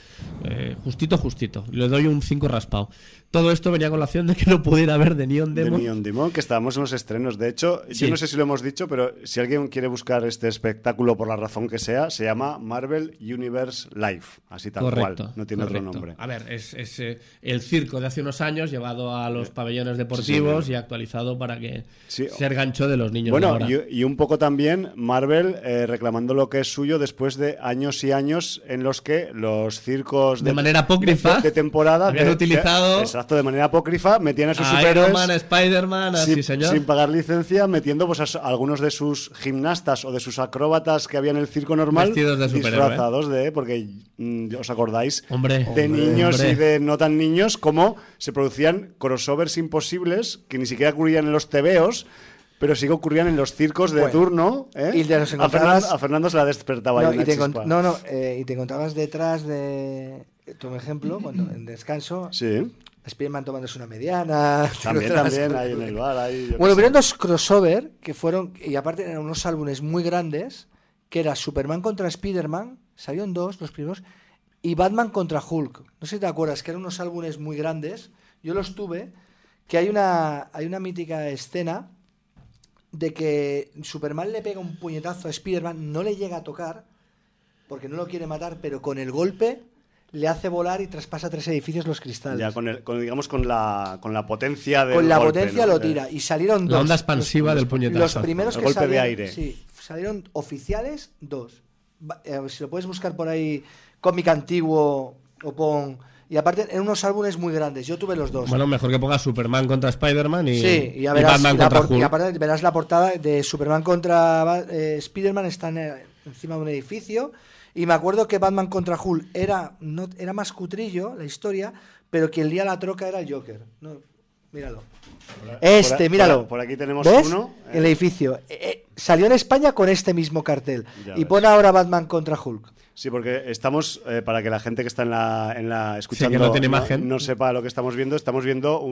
justito. Le doy un 5 raspado. Todo esto venía con la acción de que no pudiera ver de Neon Demon. De Neon Demon, que estábamos en los estrenos. De hecho, Sí. yo no sé si lo hemos dicho, pero si alguien quiere buscar este espectáculo por la razón que sea, se llama Marvel Universe Live. Así tal Correcto, cual. No tiene correcto. otro nombre. A ver, es el circo de hace unos años llevado a los pabellones deportivos y actualizado para que ser gancho de los niños de Bueno, ahora. y un poco también Marvel reclamando lo que es suyo después de años y años en los que los circos de manera apócrifa de temporada habían utilizado exacto, de manera apócrifa, metían a sus a superhéroes Iron Man, a Spider-Man, sí señor. sin pagar licencia, metiendo pues a algunos de sus gimnastas o de sus acróbatas que había en el circo normal Vestidos de superhéroe. disfrazados de, porque os acordáis Hombre, de niños hombre. y de no tan niños, cómo se producían crossovers imposibles que ni siquiera ocurrían en los tebeos, pero sí que ocurrían en los circos de turno, ¿eh? Y te los a encontrabas- Fernando se la despertaba No, ahí una chispa. y te encontrabas detrás de... Toma ejemplo, cuando en descanso, Sí, Spiderman tomándose una mediana. te también, encontrabas- ahí en el bar. Ahí, yo Bueno, qué sé. hubieron dos crossover que fueron, y aparte eran unos álbumes muy grandes, que era Superman contra Spiderman, salieron dos, los primeros, y Batman contra Hulk. No sé si te acuerdas, que eran unos álbumes muy grandes. Yo los tuve, que hay una mítica escena de que Superman le pega un puñetazo a Spiderman, no le llega a tocar, porque no lo quiere matar, pero con el golpe le hace volar y traspasa 3 edificios los cristales. Ya digamos con la potencia del Con la golpe, potencia ¿no? lo tira. Y salieron La dos. onda expansiva del puñetazo. Los primeros El que golpe de salieron, aire. Sí, salieron oficiales, dos. Si lo puedes buscar por ahí, cómic antiguo o pon... Y aparte, en unos álbumes muy grandes. Yo tuve los dos. Bueno, mejor que ponga Superman contra Spider-Man y, sí, y, ya y verás, Batman la contra y Hulk. aparte verás la portada de Superman contra Spiderman, están encima de un edificio. Y me acuerdo que Batman contra Hulk era más cutrillo la historia, pero quien lía la troca era el Joker. No, míralo. Míralo. Por aquí tenemos ¿Ves? uno. El edificio. Salió en España con este mismo cartel. Ya Y ves. pone ahora Batman contra Hulk. Sí, porque estamos, para que la gente que está en la escuchando que no tiene imagen. no sepa lo que estamos viendo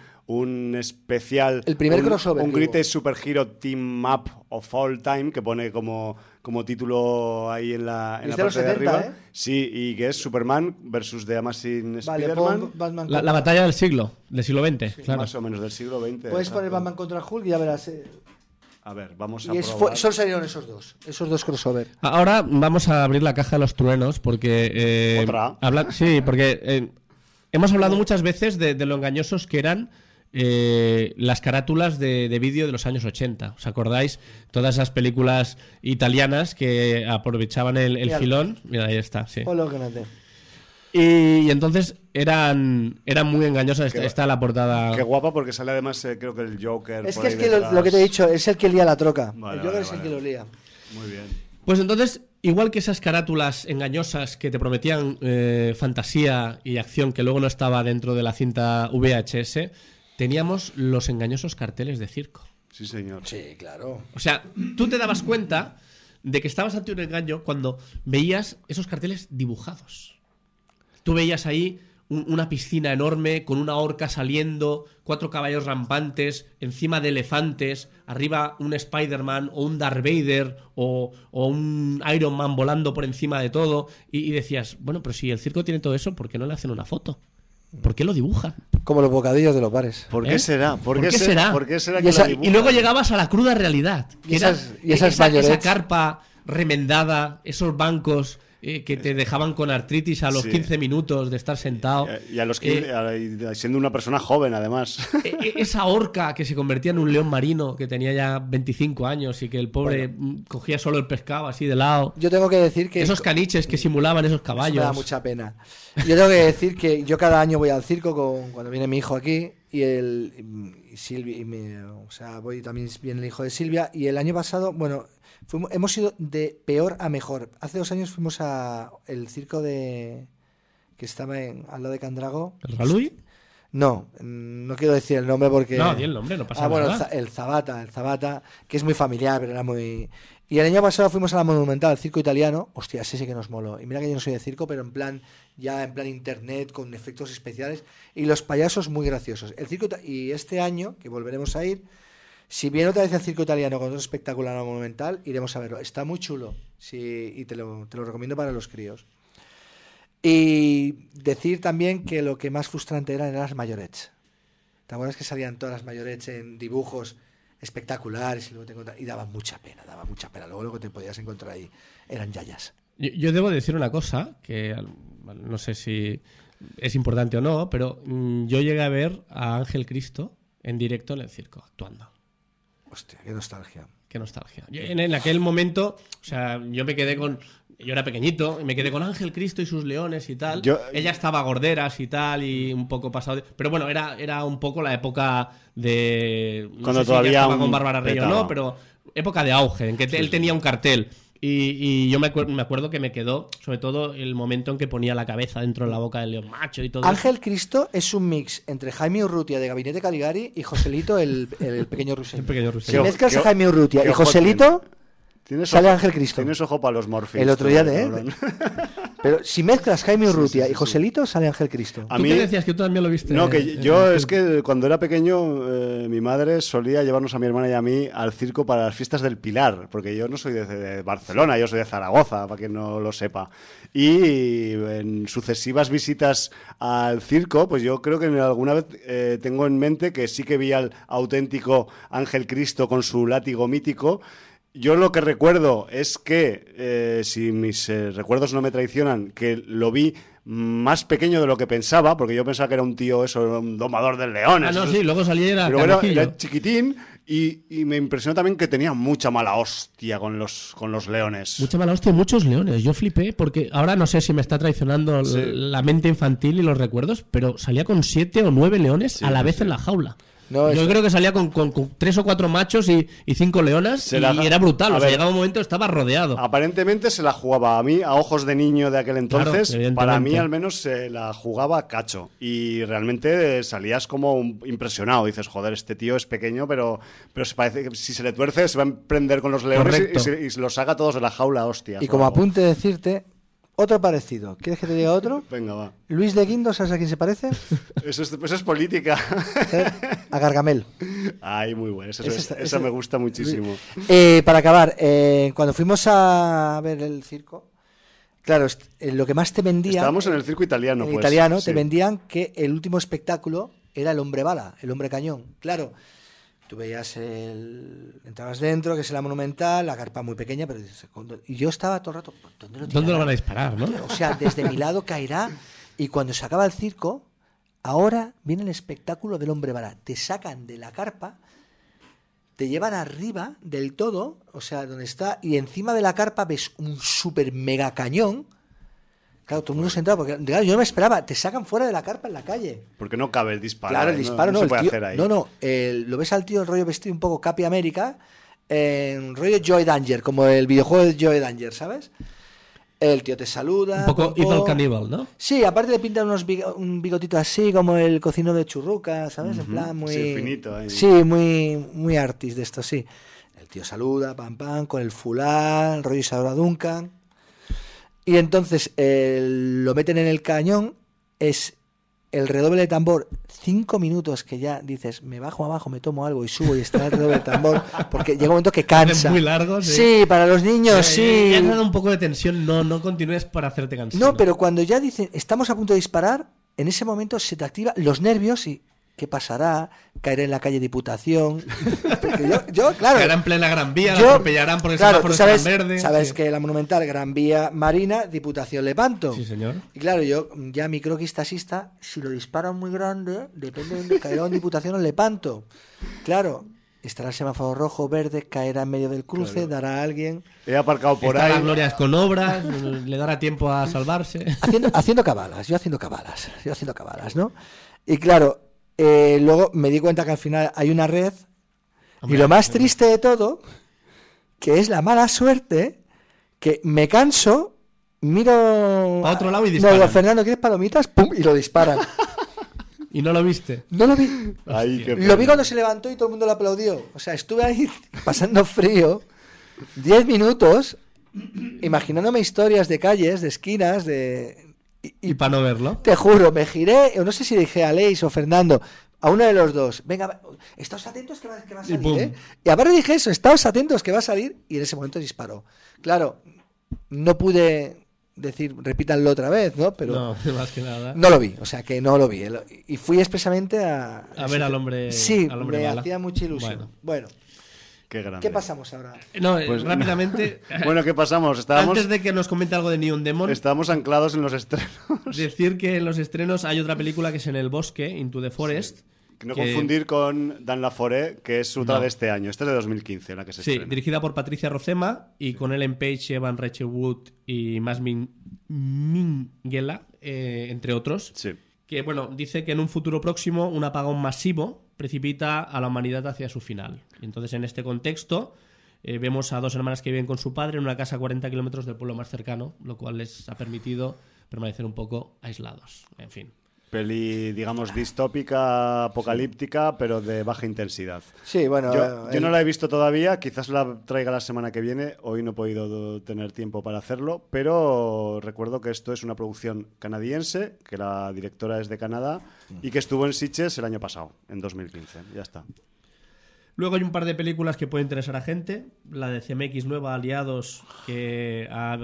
un especial, El primer crossover, un digo. Greatest Super Hero Team Up of All Time, que pone como título ahí en la Es de parte los de 70, arriba. Sí, y que es Superman versus The Amazing Vale, Spider-Man, pon Batman La contra... batalla del siglo XX, claro. más o menos del siglo XX. Puedes exacto. poner Batman contra Hulk y ya verás. A ver, vamos a Y probar. solo salieron esos dos crossover. Ahora vamos a abrir la caja de los truenos porque... ¿Otra? Sí, porque hemos hablado muchas veces de lo engañosos que eran las carátulas de vídeo de los años 80. ¿Os acordáis? Todas esas películas italianas que aprovechaban el Mira. filón. Mira, ahí está, sí. Ponlo que no te... Y entonces eran muy engañosas. Qué- Está la portada... Qué guapa, porque sale además, creo que el Joker. Es por que ahí es que detrás. lo que te he dicho, es el que lía la troca. Vale, el Joker vale, es el vale. que lo lía. Muy bien. Pues entonces, igual que esas carátulas engañosas que te prometían fantasía y acción que luego no estaba dentro de la cinta VHS, teníamos los engañosos carteles de circo. Sí, señor. Sí, claro. O sea, tú te dabas cuenta de que estabas ante un engaño cuando veías esos carteles dibujados. Tú veías ahí una piscina enorme con una horca saliendo, 4 caballos rampantes, encima de elefantes, arriba un Spider-Man o un Darth Vader o un Iron Man volando por encima de todo, y decías, bueno, pero si el circo tiene todo eso, ¿por qué no le hacen una foto? ¿Por qué lo dibujan? Como los bocadillos de los bares. ¿Por qué será? ¿Por qué será? ¿Por qué será Y que esa- lo dibujan? Y luego llegabas a la cruda realidad. Que esas era esa mayonets. carpa remendada, esos bancos que te dejaban con artritis a los Sí. 15 minutos de estar sentado. Y a los que, siendo una persona joven, además. Esa horca que se convertía en un león marino que tenía ya 25 años y que el pobre cogía solo el pescado así de lado. Yo tengo que decir que... Esos caniches que simulaban esos Eso caballos. me da mucha pena. Yo tengo que decir que yo cada año voy al circo cuando viene mi hijo aquí y Silvia, o sea, también viene el hijo de Silvia, y el año pasado, bueno, hemos ido de peor a mejor. Hace 2 años fuimos a el circo que estaba al lado de Candrago. ¿El Raluy? No, no quiero decir el nombre porque... No, di el nombre, no pasa bueno, nada. el Zabata, que es muy familiar, pero era muy... Y el año pasado fuimos a la Monumental, al circo italiano. Hostia, ese sí que nos moló. Y mira que yo no soy de circo, pero en plan internet, con efectos especiales. Y los payasos muy graciosos. Y este año, que volveremos a ir, si viene otra vez al circo italiano con otro espectáculo a la Monumental, iremos a verlo. Está muy chulo. Sí, y te lo recomiendo para los críos. Y decir también que lo que más frustrante eran las mayorets. ¿Te acuerdas que salían todas las mayorets en dibujos espectaculares y daba mucha pena. Luego lo que te podías encontrar ahí eran yayas. Yo debo decir una cosa, que no sé si es importante o no, pero yo llegué a ver a Ángel Cristo en directo en el circo, actuando. Hostia, qué nostalgia. Qué nostalgia. En aquel momento, o sea, yo me quedé con... Yo era pequeñito y me quedé con Ángel Cristo y sus leones y tal. Ella estaba gorderas y tal y un poco pasado... Pero bueno, era un poco la época de... No Cuando sé si todavía ya estaba con Bárbara Rey o petaba. no, pero época de auge, en que él tenía un cartel. Y yo me acuerdo que me quedó, sobre todo, el momento en que ponía la cabeza dentro de la boca del león macho y todo Ángel eso. Cristo es un mix entre Jaime Urrutia de Gabinete Caligari y Joselito el pequeño ruso. El pequeño Russell. Si mezclas a ¿Qué- Jaime Urrutia qué y ojo Joselito, ¿Tienes sale ojo- Ángel Cristo. Tienes ojo para los morfins. El otro día tú, de cabrón. pero si mezclas Jaime Urrutia sí, y Joselito, sale Ángel Cristo. A ¿Tú mí- qué decías? Que tú también lo viste. No, que en yo el es que cuando era pequeño mi madre solía llevarnos a mi hermana y a mí al circo para las fiestas del Pilar, porque yo no soy de Barcelona, yo soy de Zaragoza, para quien no lo sepa. Y en sucesivas visitas al circo, pues yo creo que alguna vez tengo en mente que sí que vi al auténtico Ángel Cristo con su látigo mítico. Yo lo que recuerdo es que, si mis recuerdos no me traicionan, que lo vi más pequeño de lo que pensaba, porque yo pensaba que era un tío, un domador de leones. Ah, no, sí, luego salía y era Pero bueno, canojillo. era chiquitín y me impresionó también que tenía mucha mala hostia con los leones. Mucha mala hostia y muchos leones. Yo flipé porque ahora no sé si me está traicionando Sí. la mente infantil y los recuerdos, pero salía con 7 o 9 leones a la vez en la jaula. No, Yo eso- creo que salía con 3 o 4 machos y 5 leonas y era brutal. A O sea, ver, llegaba un momento estaba rodeado. Aparentemente se la jugaba a mí, a ojos de niño de aquel entonces, Claro, evidentemente. para mí al menos se la jugaba cacho. Y realmente salías como impresionado. Dices, joder, este tío es pequeño, pero se parece que si se le tuerce se va a emprender con los leones Correcto. y se los saca todos de la jaula, hostia. Y como apunte decirte, otro parecido. ¿Quieres que te diga otro? Venga, va. Luis de Guindos, ¿sabes a quién se parece? Eso es política. A Gargamel. Ay, muy bueno. Ese Esa me gusta muchísimo. Para acabar, cuando fuimos a ver el circo, claro, lo que más te vendían... Estábamos en el circo italiano, en pues. italiano sí. te vendían que el último espectáculo era el hombre bala, el hombre cañón. Claro, tú veías entrabas dentro, que es la Monumental, la carpa muy pequeña, pero dices, y yo estaba todo el rato, ¿dónde lo ¿Dónde lo tirará? van a disparar, no? O sea, desde mi lado caerá, y cuando se acaba el circo, ahora viene el espectáculo del hombre bala. Te sacan de la carpa, te llevan arriba del todo, o sea, donde está, y encima de la carpa ves un super mega cañón. Claro, todo el mundo sentado, porque claro, yo no me esperaba, te sacan fuera de la carpa en la calle. Porque no cabe el disparo. Claro, el disparo no, se el puede tío, hacer ahí. lo ves al tío el rollo vestido un poco Capi América, rollo Joy Danger, como el videojuego de Joy Danger, ¿sabes? El tío te saluda. Un poco pom, pom. Evil Cannibal, ¿no? Sí, aparte le pintan un bigotito así, como el cocinero de churruca, ¿sabes? En plan muy... Sí, finito ahí. Sí, muy artis de esto, sí. El tío saluda, pam, pam, con el fular, rollo Isadora Duncan. Y entonces lo meten en el cañón, es el redoble de tambor, 5 minutos que ya dices, me bajo abajo, me tomo algo y subo y está el redoble de tambor, porque llega un momento que cansa. Es muy largo, sí. Sí, para los niños, sí. Ya has dado un poco de tensión, no continúes para hacerte cansado. No, pero cuando ya dicen, estamos a punto de disparar, en ese momento se te activan los nervios y ¿qué pasará? Caeré en la calle Diputación. Porque yo, claro. Caerá en plena Gran Vía, la atropellarán porque el semáforo está en verde. Sabes sí. que la Monumental, Gran Vía Marina, Diputación Lepanto. Sí, señor. Y claro, yo, ya mi croquis taxista, si lo disparan muy grande, depende de dónde caerá en Diputación o Lepanto. Claro, estará el semáforo rojo, verde, caerá en medio del cruce, claro. Dará a alguien. He aparcado por Está ahí. las glorias con obras, le dará tiempo a salvarse. Haciendo cabalas, ¿no? Y claro, luego me di cuenta que al final hay una red. Hombre, y lo más triste de todo, que es la mala suerte, que me canso, miro a otro lado y no, disparan. digo, Fernando, ¿quieres palomitas? ¡Pum! Y lo disparan. ¿Y no lo viste? No lo vi. Ay, qué Lo vi cuando se levantó y todo el mundo lo aplaudió. O sea, estuve ahí pasando frío 10 minutos imaginándome historias de calles, de esquinas, de... Y para no verlo. Te juro, me giré, no sé si dije a Leis o Fernando, a uno de los dos, venga, estáos atentos que va a salir, pum. ¿eh? Y aparte dije eso, estáos atentos que va a salir, y en ese momento disparó. Claro, no pude decir, repítanlo otra vez, ¿no? Pero No, más que nada. no lo vi, o sea que no lo vi. Y fui expresamente a ver al hombre. Sí, al hombre me bala. hacía mucha ilusión. Bueno, Qué grande. ¿qué pasamos ahora? No, Pues, rápidamente. Bueno, ¿qué pasamos? Antes de que nos comente algo de Neon Demon, Estábamos anclados en los estrenos. decir que en los estrenos hay otra película que es En el bosque, Into the Forest. No que- confundir con Dan Lafore, que es otra No. de este año. Esta es de 2015, la que se Sí, estrena. dirigida por Patricia Rocema y con Ellen Page, Evan Rachel Wood y Mas Minghella, entre otros. Sí. Que, bueno, dice que en un futuro próximo un apagón masivo precipita a la humanidad hacia su final. Y entonces, en este contexto, vemos a dos hermanas que viven con su padre en una casa a 40 kilómetros del pueblo más cercano, lo cual les ha permitido permanecer un poco aislados. En fin. Peli, digamos, distópica, apocalíptica, pero de baja intensidad. Sí, bueno, Yo no la he visto todavía, quizás la traiga la semana que viene. Hoy no he podido tener tiempo para hacerlo, pero recuerdo que esto es una producción canadiense, que la directora es de Canadá y que estuvo en Sitges el año pasado, en 2015. Ya está. Luego hay un par de películas que pueden interesar a gente. La de CMX nueva, Aliados, que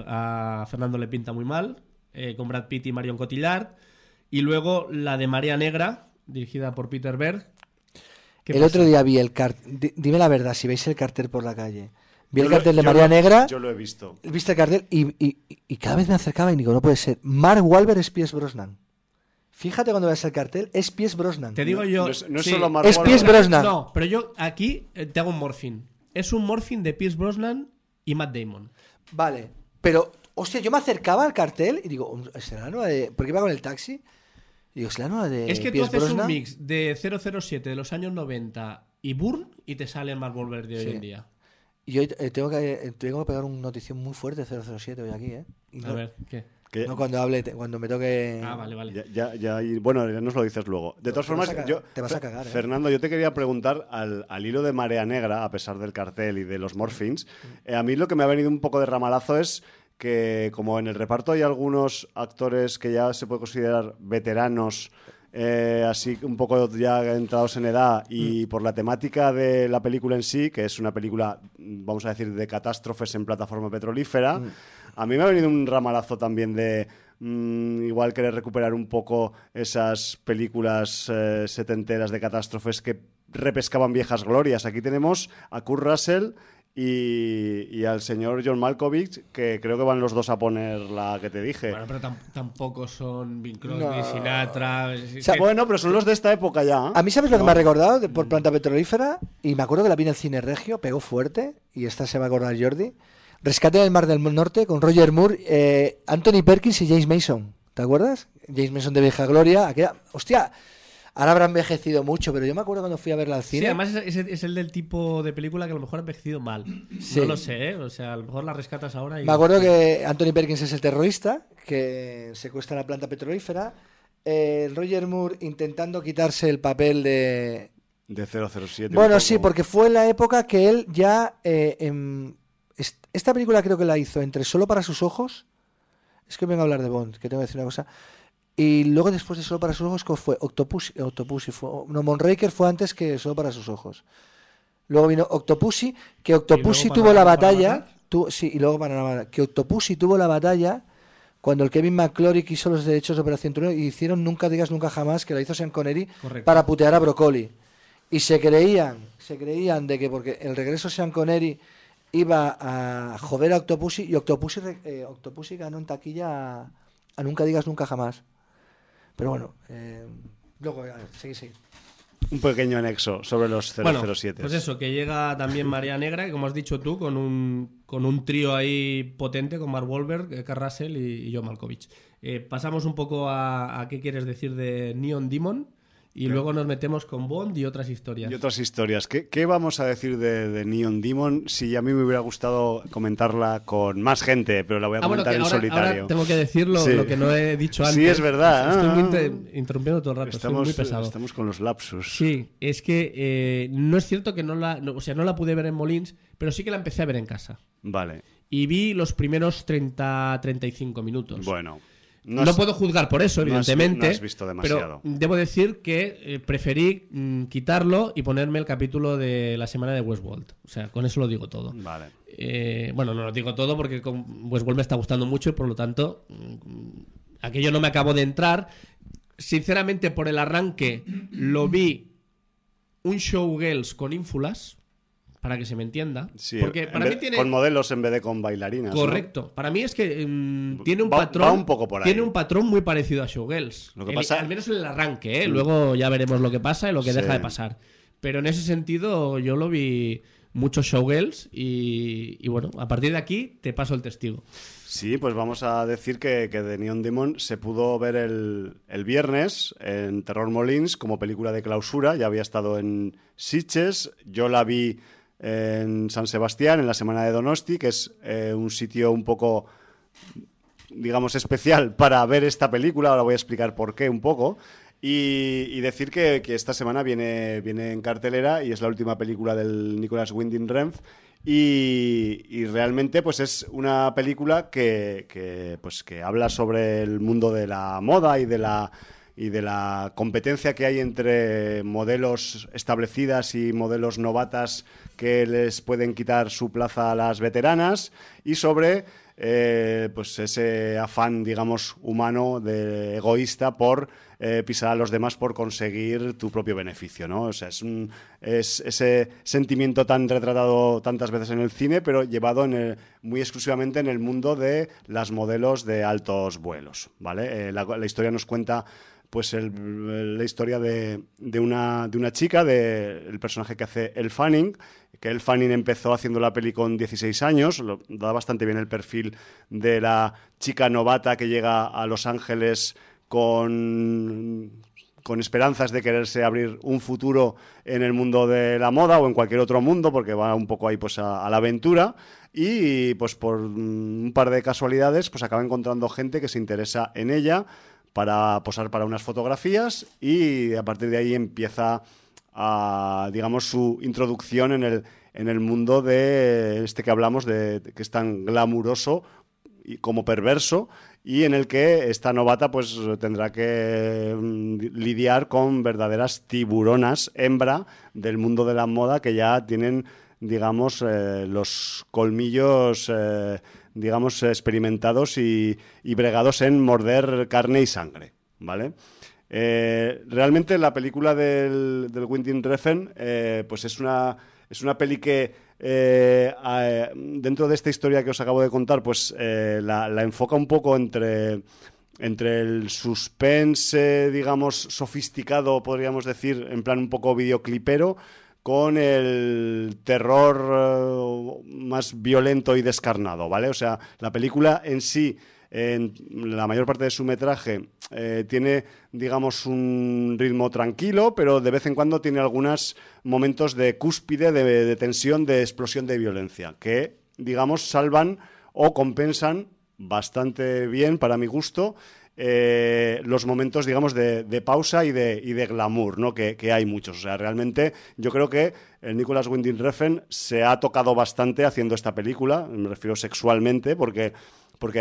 a Fernando le pinta muy mal, con Brad Pitt y Marion Cotillard. Y luego la de Marea Negra, dirigida por Peter Berg. El otro día vi el cartel, dime la verdad, si veis el cartel por la calle. Vi el Yo lo- cartel de yo Marea lo- Negra, Yo lo he visto. viste el cartel y cada vez me acercaba y digo, no puede ser. Mark Wahlberg es Pierce Brosnan. Fíjate cuando ves el cartel, es Pierce Brosnan. Te digo yo... No es sí. solo Mark Es Wahlberg. Pierce Brosnan. No, pero yo aquí te hago un morphing. Es un morphing de Pierce Brosnan y Matt Damon. Vale, pero, hostia, yo me acercaba al cartel y digo, ¿será la nueva de...? Porque iba con el taxi. Y digo, ¿será la nueva de Es que tú Pierce haces Brosnan? un mix de 007 de los años 90 y Bourne y te sale Mark Wahlberg de hoy Sí. en día. Y hoy tengo que pegar una notición muy fuerte de 007 hoy aquí, ¿eh? Y A no, ver, ¿qué? Que- no cuando me toque... Ah, vale, vale. y bueno, ya nos lo dices luego. De todas Te vas formas, a cagar, te vas a cagar, ¿eh? Fernando, yo te quería preguntar al hilo de Marea Negra, a pesar del cartel y de los morphings, a mí lo que me ha venido un poco de ramalazo es que como en el reparto hay algunos actores que ya se puede considerar veteranos, así un poco ya entrados en edad, y por la temática de la película en sí, que es una película, vamos a decir, de catástrofes en plataforma petrolífera, a mí me ha venido un ramalazo también de igual querer recuperar un poco esas películas setenteras de catástrofes que repescaban viejas glorias. Aquí tenemos a Kurt Russell y al señor John Malkovich, que creo que van los dos a poner la que te dije. Bueno, pero tampoco son Bing Crosby, No. Sinatra... O sea, Bueno, pero son los de esta época ya. A mí, ¿sabes lo que ¿No? me ha recordado por Planta Petrolífera? Y me acuerdo que la vi en el Cine Regio, pegó fuerte, y esta se va a acordar Jordi. Rescate del Mar del Norte con Roger Moore, Anthony Perkins y James Mason. ¿Te acuerdas? James Mason de vieja gloria. Hostia, ahora habrá envejecido mucho, pero yo me acuerdo cuando fui a verla al Sí, cine. además es el del tipo de película que a lo mejor ha envejecido mal. Sí. No lo sé, ¿eh? O sea, a lo mejor la rescatas ahora y... Me acuerdo que Anthony Perkins es el terrorista que secuestra la planta petrolífera. Roger Moore intentando quitarse el papel de... De 007. Bueno, un sí, poco. porque fue en la época que él ya... esta película creo que la hizo entre Solo para sus ojos. Es que vengo a hablar de Bond, que tengo que decir una cosa. Y luego después de Solo para sus ojos, ¿cuál fue? Octopussy fue, no, Moonraker fue antes que Solo para sus ojos. Luego vino Octopussy, que Octopussy tuvo la batalla, sí, y luego que Octopussy tuvo la batalla cuando el Kevin McClory quiso los derechos de Operación Trueno y hicieron Nunca digas nunca jamás, que la hizo Sean Connery. Correcto. Para putear a Broccoli. Y se creían de que porque el regreso de Sean Connery iba a joder a Octopussy, y Octopussy ganó en taquilla a Nunca digas nunca jamás. Pero bueno, luego, a ver, sí. Un pequeño anexo sobre los 007. Bueno, pues eso, que llega también María Negra, que como has dicho tú, con un trío ahí potente con Mark Wahlberg, Kurt Russell y John Malkovich. Pasamos un poco a qué quieres decir de Neon Demon. Y luego nos metemos con Bond y otras historias. ¿Qué vamos a decir de Neon Demon? Si a mí me hubiera gustado comentarla con más gente, pero la voy a comentar en solitario. Ahora tengo que decirlo, lo que no he dicho antes. Sí, es verdad. Estoy interrumpiendo todo el rato, estoy muy pesado. Estamos con los lapsus. Sí, es que no es cierto que no la pude ver en Molins, pero sí que la empecé a ver en casa. Vale. Y vi los primeros 30-35 minutos. Bueno. No puedo juzgar por eso, evidentemente. No has visto demasiado. Pero debo decir que preferí quitarlo y ponerme el capítulo de la semana de Westworld. O sea, con eso lo digo todo. Vale. Bueno, no lo digo todo porque con Westworld me está gustando mucho y por lo tanto aquello no me acabó de entrar. Sinceramente, por el arranque lo vi un showgirls con ínfulas, para que se me entienda. Sí, porque para mí tiene... con modelos en vez de con bailarinas. Correcto. ¿No? Para mí es que tiene un patrón. Va un poco por ahí. Tiene un patrón muy parecido a Showgirls. Lo que pasa... Al menos en el arranque, ¿eh? Luego ya veremos lo que pasa y lo que deja de pasar. Pero en ese sentido yo lo vi muchos Showgirls y bueno, a partir de aquí te paso el testigo. Sí, pues vamos a decir que The Neon Demon se pudo ver el viernes en Terror Molins como película de clausura. Ya había estado en Sitges. Yo la vi en San Sebastián, en la Semana de Donosti, que es un sitio un poco, digamos, especial para ver esta película. Ahora voy a explicar por qué un poco. Y decir que esta semana viene en cartelera y es la última película del Nicolas Winding Refn. Y realmente pues es una película que habla sobre el mundo de la moda y de la competencia que hay entre modelos establecidas y modelos novatas que les pueden quitar su plaza a las veteranas, y sobre pues ese afán, digamos, humano, egoísta por pisar a los demás por conseguir tu propio beneficio, ¿no? O sea, es ese sentimiento tan retratado tantas veces en el cine, pero llevado muy exclusivamente en el mundo de las modelos de altos vuelos, ¿vale? La historia nos cuenta pues la historia de una chica, el personaje que hace Elle Fanning, que Elle Fanning empezó haciendo la peli con 16 años, da bastante bien el perfil de la chica novata que llega a Los Ángeles con esperanzas de quererse abrir un futuro en el mundo de la moda o en cualquier otro mundo, porque va un poco ahí pues a la aventura, y pues por un par de casualidades pues acaba encontrando gente que se interesa en ella para posar para unas fotografías, y a partir de ahí empieza digamos, su introducción en el mundo de este que hablamos, que es tan glamuroso y como perverso, y en el que esta novata pues tendrá que lidiar con verdaderas tiburonas hembra del mundo de la moda, que ya tienen, digamos, los colmillos digamos, experimentados y bregados en morder carne y sangre, ¿vale? Realmente la película del Winding Refn pues es una peli que dentro de esta historia que os acabo de contar pues la enfoca un poco entre el suspense, digamos, sofisticado, podríamos decir, en plan un poco videoclipero, con el terror más violento y descarnado, ¿vale? O sea, la película en sí, en la mayor parte de su metraje, tiene, digamos, un ritmo tranquilo, pero de vez en cuando tiene algunos momentos de cúspide, de tensión, de explosión de violencia, que, digamos, salvan o compensan bastante bien, para mi gusto, los momentos, digamos, de pausa y de glamour, ¿no? Que hay muchos. O sea, realmente yo creo que el Nicolas Winding Refn se ha tocado bastante haciendo esta película, me refiero sexualmente, porque porque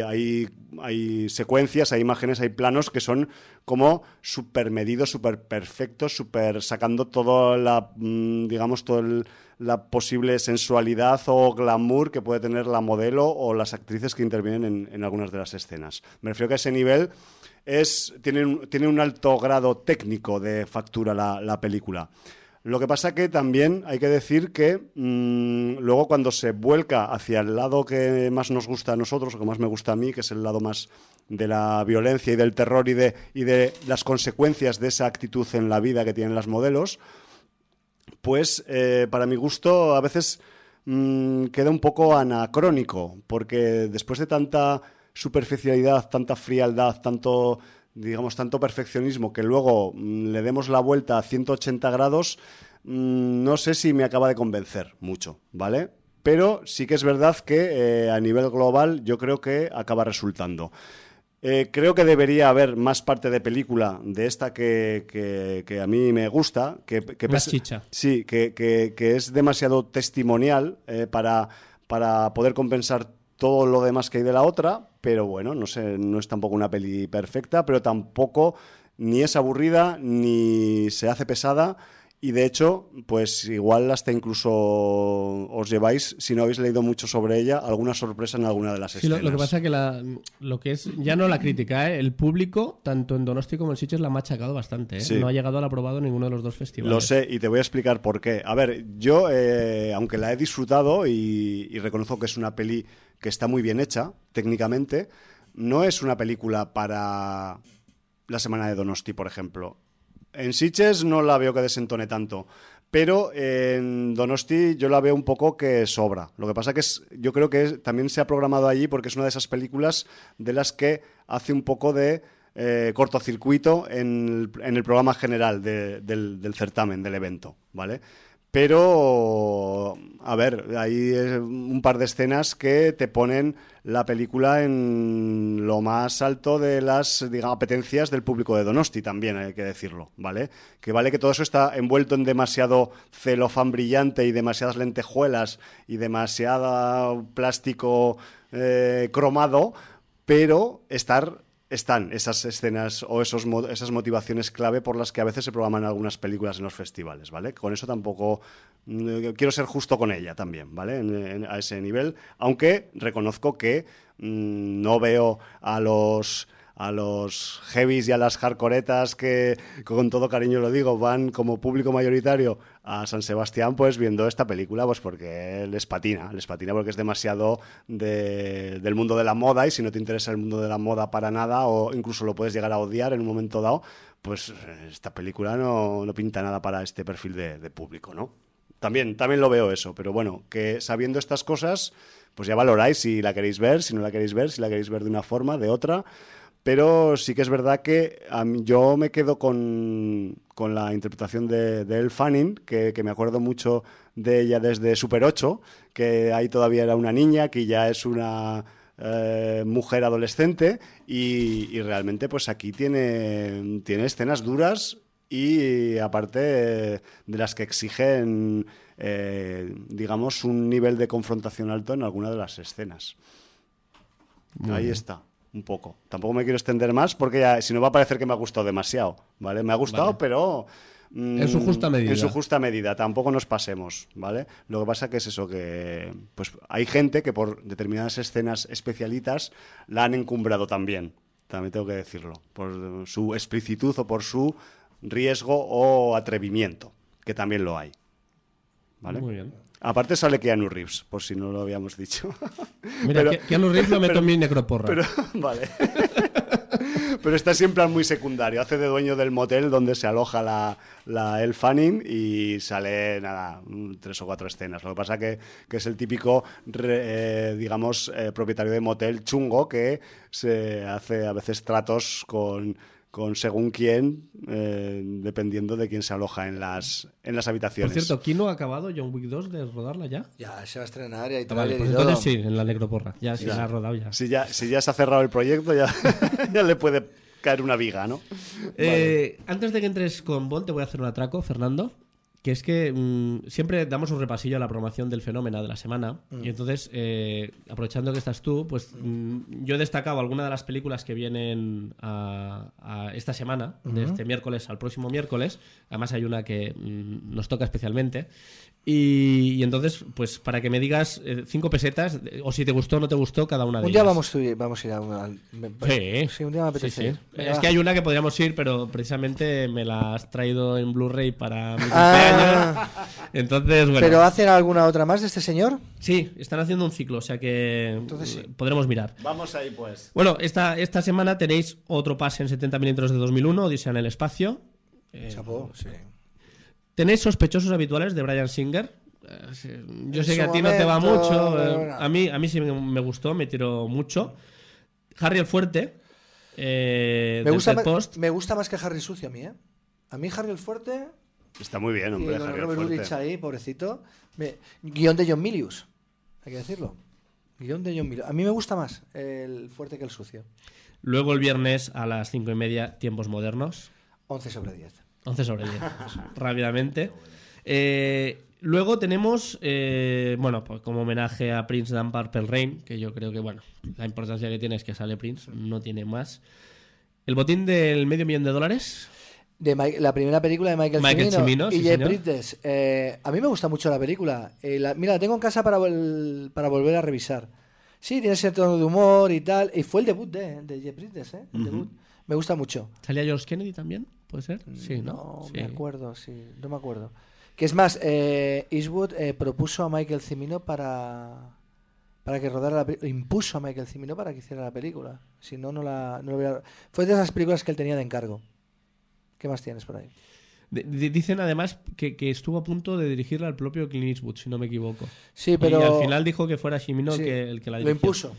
hay secuencias, hay imágenes, hay planos que son como súper medidos, súper perfectos, súper sacando toda la, digamos, la posible sensualidad o glamour que puede tener la modelo o las actrices que intervienen en algunas de las escenas. Me refiero que a ese nivel tiene un alto grado técnico de factura la película. Lo que pasa que también hay que decir que luego cuando se vuelca hacia el lado que más nos gusta a nosotros, o que más me gusta a mí, que es el lado más de la violencia y del terror y de las consecuencias de esa actitud en la vida que tienen las modelos, pues para mi gusto a veces queda un poco anacrónico, porque después de tanta superficialidad, tanta frialdad, tanto perfeccionismo, que luego le demos la vuelta a 180 grados, no sé si me acaba de convencer mucho, ¿vale? Pero sí que es verdad que a nivel global yo creo que acaba resultando. Creo que debería haber más parte de película de esta que a mí me gusta. Más chicha. Sí, que es demasiado testimonial para poder compensar todo lo demás que hay de la otra, pero bueno, no sé, no es tampoco una peli perfecta, pero tampoco ni es aburrida ni se hace pesada, y de hecho, pues igual hasta incluso os lleváis, si no habéis leído mucho sobre ella, alguna sorpresa en alguna de las escenas. Lo que pasa es que lo que es, ya no la crítica, el público, tanto en Donosti como en Sitges, la ha machacado bastante. Sí. No ha llegado al aprobado en ninguno de los dos festivales. Lo sé, y te voy a explicar por qué. A ver, yo, aunque la he disfrutado y reconozco que es una peli que está muy bien hecha, técnicamente, no es una película para la semana de Donosti, por ejemplo. En Sitges no la veo que desentone tanto, pero en Donosti yo la veo un poco que sobra. Lo que pasa que yo creo que también se ha programado allí porque es una de esas películas de las que hace un poco de cortocircuito en el programa general del certamen, del evento, ¿vale? Pero, a ver, hay un par de escenas que te ponen la película en lo más alto de las, digamos, apetencias del público de Donosti también, hay que decirlo, ¿vale? Que vale que todo eso está envuelto en demasiado celofán brillante y demasiadas lentejuelas y demasiado plástico cromado, pero están esas escenas o esas motivaciones clave por las que a veces se programan algunas películas en los festivales, ¿vale? Con eso tampoco quiero ser justo con ella también, ¿vale? A ese nivel, aunque reconozco que no veo a los heavies y a las hardcoretas que, con todo cariño lo digo, van como público mayoritario a San Sebastián, pues viendo esta película, pues porque les patina porque es demasiado del mundo de la moda, y si no te interesa el mundo de la moda para nada, o incluso lo puedes llegar a odiar en un momento dado, pues esta película no pinta nada para este perfil de público, ¿no? También lo veo eso, pero bueno, que sabiendo estas cosas, pues ya valoráis si la queréis ver, si no la queréis ver, si la queréis ver de una forma, de otra. Pero sí que es verdad que yo me quedo con la interpretación de Elle Fanning, que me acuerdo mucho de ella desde Super 8, que ahí todavía era una niña, que ya es una mujer adolescente, y realmente pues aquí tiene escenas duras y aparte de las que exigen, digamos, un nivel de confrontación alto en alguna de las escenas. Ahí está. Un poco. Tampoco me quiero extender más porque ya, si no va a parecer que me ha gustado demasiado, ¿vale? Me ha gustado, vale, pero en su justa medida. En su justa medida, tampoco nos pasemos, ¿vale? Lo que pasa que es eso, que pues hay gente que por determinadas escenas especialitas la han encumbrado también tengo que decirlo, por su explicitud o por su riesgo o atrevimiento, que también lo hay, ¿vale? Muy bien. Aparte sale Keanu Reeves, por si no lo habíamos dicho. Mira, Keanu Reeves lo meto en mi necroporra. Vale. Pero está siempre muy secundario. Hace de dueño del motel donde se aloja la Elle Fanning y sale, 3 o 4 escenas. Lo que pasa que es el típico, digamos, propietario de motel chungo que se hace a veces tratos con según quién, dependiendo de quién se aloja en las habitaciones. Por cierto, ¿quién no ha acabado John Wick 2 de rodarla ya? Ya, se va a estrenar y hay vale, pues entonces sí, en la necroporra. Ya sí, la ha rodado ya. Si ya se ha cerrado el proyecto, ya le puede caer una viga, ¿no? Vale. Antes de que entres con Bond, te voy a hacer un atraco, Fernando. que es que siempre damos un repasillo a la programación del Fenómeno de la semana y entonces, aprovechando que estás tú, pues yo he destacado algunas de las películas que vienen a esta semana, de este miércoles al próximo miércoles. Además hay una que nos toca especialmente y entonces, pues para que me digas 5 pesetas o si te gustó o no te gustó cada una de Un ellas. día vamos a ir a una... Sí, un día me apetece. sí. Es que hay una que podríamos ir, pero precisamente me la has traído en Blu-ray para mi cumpleaños. Entonces, bueno. ¿Pero hacen alguna otra más de este señor? Sí, están haciendo un ciclo, o sea que Entonces sí. podremos mirar. Vamos ahí, pues. Bueno, esta semana tenéis otro pase en 70 milímetros de 2001, Odisea en el espacio. Chapó, sí. Tenéis Sospechosos Habituales de Bryan Singer. Yo sé que a ti no te va momento, mucho. bueno. A mí sí me gustó, me tiró mucho. Harry el Fuerte. Me gusta más que Harry Sucio a mí, ¿eh? A mí Harry el Fuerte... Está muy bien, hombre, y con Harry el Robert Fuerte. Ulrich ahí, pobrecito. Guión de John Milius, hay que decirlo. Guión de John Milius. A mí me gusta más el Fuerte que el Sucio. Luego el viernes a las 5:30, Tiempos Modernos. 11/10. 11/10, rápidamente. Luego tenemos, bueno, pues como homenaje a Prince Dan Purple Rain, que yo creo que, bueno, la importancia que tiene es que sale Prince, no tiene más. El botín del $500,000. La primera película de Michael Cimino sí, y Jeff señor. Bridges. A mí me gusta mucho la película. Mira, la tengo en casa para volver a revisar. Sí, tiene ese tono de humor y tal. Y fue el debut de Jeff Bridges, ¿eh? El debut. Me gusta mucho. ¿Salía George Kennedy también? ¿Puede ser? Sí, ¿no? No Sí. me acuerdo, sí. No me acuerdo. Que es más, Eastwood propuso a Michael Cimino para que rodara la película. Impuso a Michael Cimino para que hiciera la película. Si no, no lo hubiera... Fue de esas películas que él tenía de encargo. ¿Qué más tienes por ahí? Dicen además que estuvo a punto de dirigirla al propio Clint Eastwood, si no me equivoco. Sí, pero... Y al final dijo que fuera Cimino sí, el que la lo dirigió. impuso.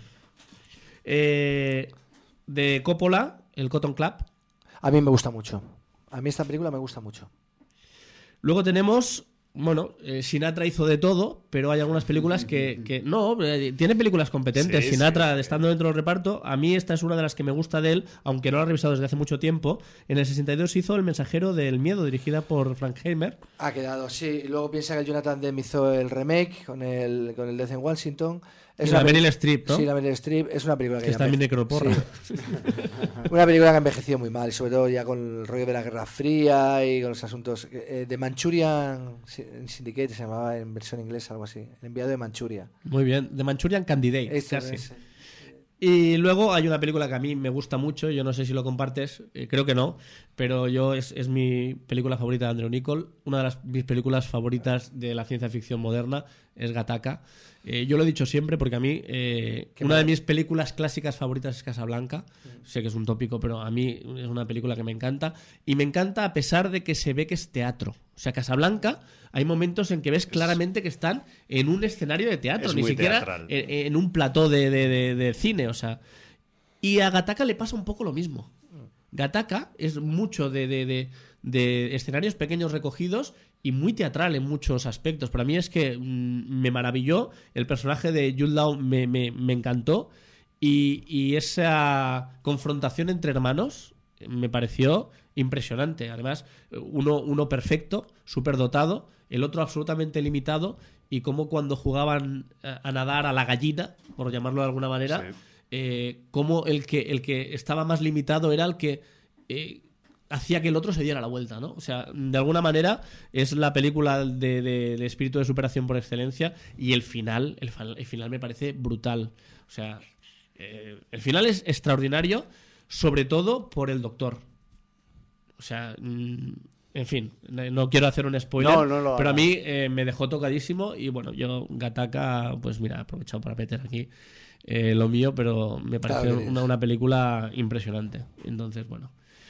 De Coppola, el Cotton Club. A mí me gusta mucho. A mí esta película me gusta mucho. Luego tenemos, bueno, Sinatra hizo de todo, pero hay algunas películas que no, tiene películas competentes. Sí, Sinatra, sí. estando dentro del reparto, a mí esta es una de las que me gusta de él, aunque no la he revisado desde hace mucho tiempo. En el 62 hizo El mensajero del miedo, dirigida por Frank Heimer. Ha quedado, sí. Y luego piensa que el Jonathan Demme hizo el remake con el Death in Washington. Y la Meryl Streep, ¿no? Sí, la Meryl Streep. Es una película Que que está bien necroporra. Sí. Una película que ha envejecido muy mal, y sobre todo ya con el rollo de la Guerra Fría y con los asuntos de Manchurian Syndicate, se llamaba en versión inglesa, algo así. El enviado de Manchuria. Muy bien, The Manchurian Candidate, Este casi. es. Y luego hay una película que a mí me gusta mucho, yo no sé si lo compartes, creo que no, pero es mi película favorita de Andrew Niccol. Una de mis películas favoritas de la ciencia ficción moderna es Gattaca. Yo lo he dicho siempre porque a mí una de mis películas clásicas favoritas es Casablanca. Sé que es un tópico, pero a mí es una película que me encanta. Y me encanta a pesar de que se ve que es teatro. O sea, Casablanca, hay momentos en que ves claramente que están en un escenario de teatro, Es ni muy siquiera teatral. en un plató de cine. O sea, y a Gattaca le pasa un poco lo mismo. Gattaca es mucho de escenarios pequeños recogidos y muy teatral en muchos aspectos. Para mí es que me maravilló. El personaje de Jude Law me encantó. Y esa confrontación entre hermanos me pareció impresionante. Además, uno perfecto, súper dotado, el otro absolutamente limitado. Y como cuando jugaban a nadar a la gallina, por llamarlo de alguna manera, como el que estaba más limitado era el que hacía que el otro se diera la vuelta, ¿no? O sea, de alguna manera es la película del espíritu de superación por excelencia. Y el final me parece brutal. O sea, el final es extraordinario, sobre todo por el doctor. O sea, en fin, no quiero hacer un spoiler, pero a mí me dejó tocadísimo. Y bueno, yo Gattaca, pues mira, he aprovechado para meter aquí lo mío, pero me parece una película impresionante. Entonces, bueno,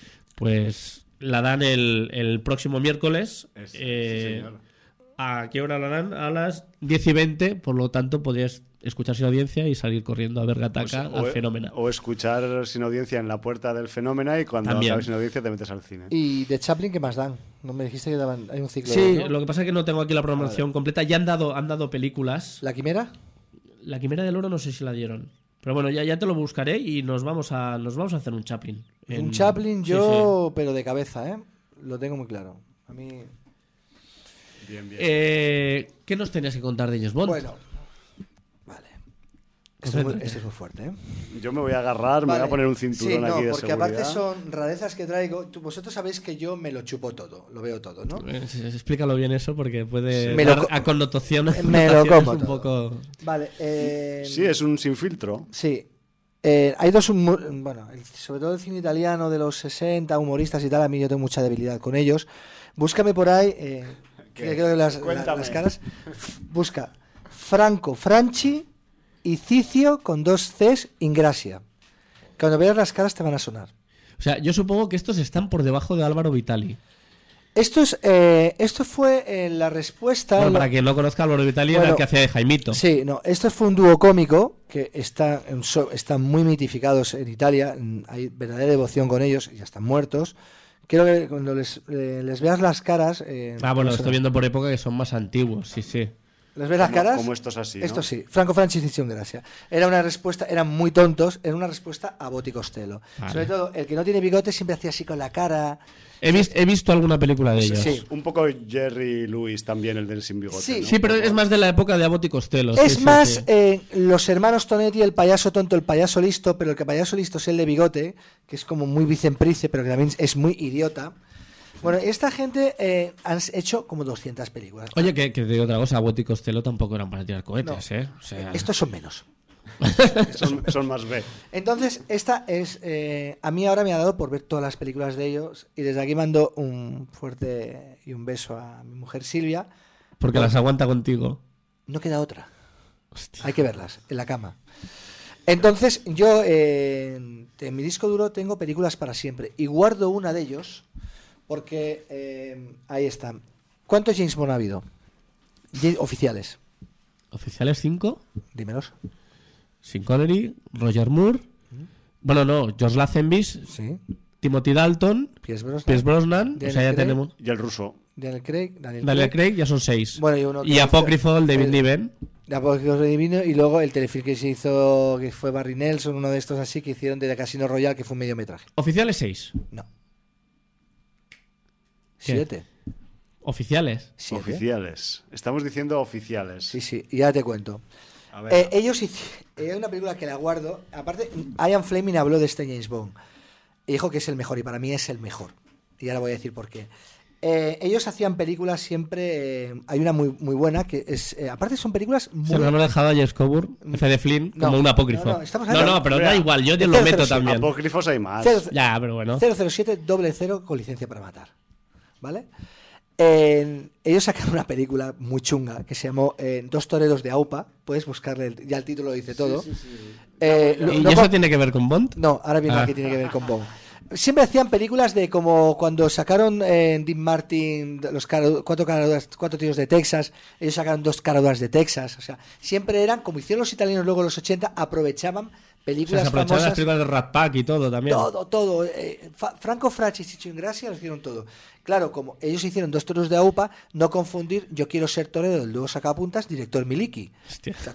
pues la dan el próximo miércoles. Sí, señor. ¿A qué hora la dan? A las 10:20, por lo tanto podrías escuchar sin audiencia y salir corriendo a ver Gattaca al Fenómeno. O escuchar sin audiencia en la puerta del Fenómeno y cuando También. acabes sin audiencia te metes al cine. ¿Y de Chaplin qué más dan? No me dijiste que daban... Hay un ciclo. Sí, ¿no? lo que pasa es que no tengo aquí la programación completa. Ya han dado películas. ¿La Quimera? La Quimera del Oro no sé si la dieron. Pero bueno, ya te lo buscaré y nos vamos a hacer un Chaplin. Un Chaplin Sí, yo, pero de cabeza, ¿eh? Lo tengo muy claro. A mí... Bien, bien. ¿Qué nos tenías que contar de James Bond? Bueno, vale. Esto es muy fuerte, ¿eh? Yo me voy a agarrar, me Vale. voy a poner un cinturón Sí, no, aquí de porque seguridad. aparte son rarezas que traigo. Vosotros sabéis que yo me lo chupo todo, lo veo todo, ¿no? Explícalo bien eso porque puede Me lo dar co- a connotaciones me lo como un todo. poco... Vale. Sí, es un sin filtro. Sí. Hay dos, bueno, sobre todo el cine italiano de los 60, humoristas y tal, a mí yo tengo mucha debilidad con ellos. Búscame por ahí, que creo que Cuéntame. las caras. Busca Franco Franchi y Cicio con 2 Cs Ingracia. Cuando veas las caras te van a sonar. O sea, yo supongo que estos están por debajo de Álvaro Vitali. Esto fue la respuesta. Bueno, para quien no conozca, Álvaro Vitali era Bueno, el que hacía de Jaimito. Sí, no, esto fue un dúo cómico que están muy mitificados en Italia, hay verdadera devoción con ellos, ya están muertos. Creo que cuando les veas las caras... Bueno, estoy viendo por época que son más antiguos, sí, sí. ¿Les ves las caras? Como estos así, ¿no? Esto sí, Franco Franchi y Gracia. Era una respuesta, eran muy tontos, era una respuesta a Botti Costello. Vale. Sobre todo, el que no tiene bigote siempre hacía así con la cara. He visto alguna película de ellos. Sí. Un poco Jerry Lewis también, el del sin bigote. Sí. ¿no? Sí, pero es más de la época de Abbott y Costello. Es sí, más, sí, sí. los hermanos Tonetti, el payaso tonto, el payaso listo, pero el que payaso listo es el de bigote, que es como muy vicemprice, pero que también es muy idiota. Bueno, esta gente han hecho como 200 películas. Oye, que te digo otra cosa, Abbott y Costello tampoco eran para tirar cohetes, No. ¿eh? O sea, Estos son menos. Son más B. Entonces, esta es... a mí ahora me ha dado por ver todas las películas de ellos y desde aquí mando un fuerte y un beso a mi mujer Silvia. porque las aguanta contigo. No queda otra. Hostia. Hay que verlas en la cama. Entonces, yo en mi disco duro tengo películas para siempre y guardo una de ellos porque ahí están. ¿Cuántos James Bond ha habido? Oficiales. Oficiales 5, Dímelos. Sean Connery, Roger Moore, bueno, no, George Lazenby, Sí. Timothy Dalton, Pierce Pierce Brosnan, o Daniel sea, ya Craig. tenemos Y el ruso. Daniel Craig. Daniel Craig, ya son 6. Bueno, y uno que Y es- Apócrifo, el David el- Niven. de Apócrifo de Divino, y luego el telefilm que se hizo, que fue Barry Nelson, uno de estos así, que hicieron de Casino Royale, que fue un mediometraje. Oficiales 6. No. ¿Qué? 7. Oficiales. Oficiales. Estamos diciendo oficiales. Sí, sí, y ya te cuento. A ver. Ellos hay una película que la guardo. Aparte, Ian Fleming habló de este James Bond. Y dijo que es el mejor, y para mí es el mejor. Y ahora voy a decir por qué. Ellos hacían películas siempre. Hay una muy, muy buena que es. Aparte, son películas muy. Se lo hemos dejado a James Coburn, F de Flynn, No, como un apócrifo. no, estamos No, hablando- pero da Mira, igual, yo te el lo meto 007, también. Apócrifos hay más. Ya, pero bueno. 007 00 con licencia para matar. ¿Vale? Ellos sacaron una película muy chunga que se llamó Dos toreros de AUPA. Puedes buscarle, ya el título lo dice todo. ¿Y no- eso tiene que ver con Bond? No, ahora viene Ah. la que tiene que ver con Bond. Siempre hacían películas de como cuando sacaron Dean Martin los cuatro tiros de Texas, ellos sacaron 2 caraduras de Texas. O sea, siempre eran, como hicieron los italianos luego en los 80, aprovechaban O sea, películas se aprovechaban las famosas. películas de Rat Pack y todo también. Todo. Franco Franchi y Chicho Ingracia lo hicieron todo. Claro, como ellos hicieron 2 toros de AUPA, no confundir Yo quiero ser torero del dúo sacapuntas, director Miliki. Hostia. O sea,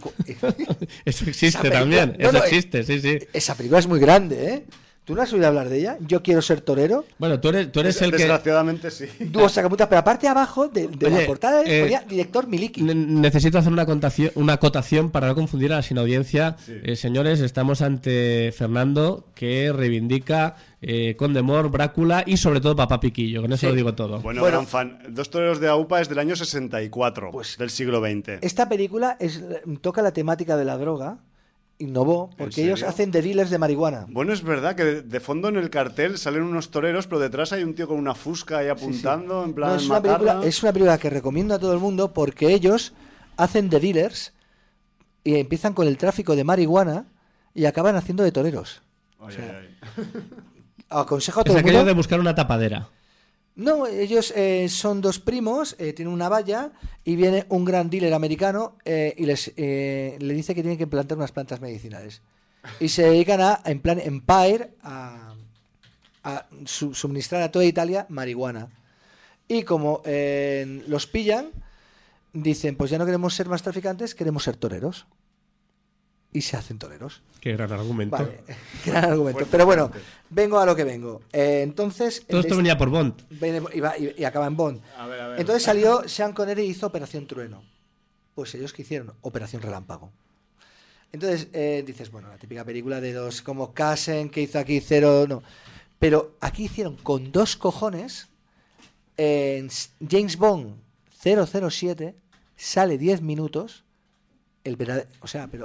Eso existe Esa película- también. no, Eso no, existe, sí, sí. esa película es muy grande, ¿eh? ¿Tú no has oído hablar de ella? Yo quiero ser torero. Bueno, tú eres el que... Desgraciadamente sí. Dúo sacapuntas, pero aparte abajo de Oye, la portada ponía director Ne- Miliki. Necesito hacer una acotación para no confundir a la sin audiencia. Señores, estamos ante Fernando, que reivindica Condemor, Brácula y sobre todo Papá Piquillo. Con eso Sí. lo digo todo. Bueno, Bueno. gran fan. Dos toreros de AUPA es del año 64, Pues- del siglo XX. Esta película toca la temática de la droga, innovó, porque ellos serio? hacen de dealers de marihuana. Bueno, es verdad que de fondo en el cartel salen unos toreros, pero detrás hay un tío con una fusca ahí apuntando, en plan No, matarla. es una película que recomiendo a todo el mundo porque ellos hacen de dealers y empiezan con el tráfico de marihuana y acaban haciendo de toreros. Ay, ay, ay. Aconsejo a Es todo el aquello mundo. de buscar una tapadera. No, ellos son 2 primos, tienen una valla y viene un gran dealer americano y le dice que tienen que plantar unas plantas medicinales. Y se dedican en plan Empire, a suministrar a toda Italia marihuana. Y como los pillan, dicen, pues ya no queremos ser más traficantes, queremos ser toreros. y se hacen toreros. Qué gran argumento. Vale, gran argumento. Pero bueno, vengo a lo que vengo. Entonces... Todo esto venía por Bond. Y acaba en Bond. A ver. Entonces salió Sean Connery y hizo Operación Trueno. Pues ellos que hicieron Operación Relámpago. Entonces dices, bueno, la típica película de dos, como Casen, que hizo aquí cero, no. Pero aquí hicieron con 2 cojones en James Bond 007, sale 10 minutos, el verdadero, o sea, pero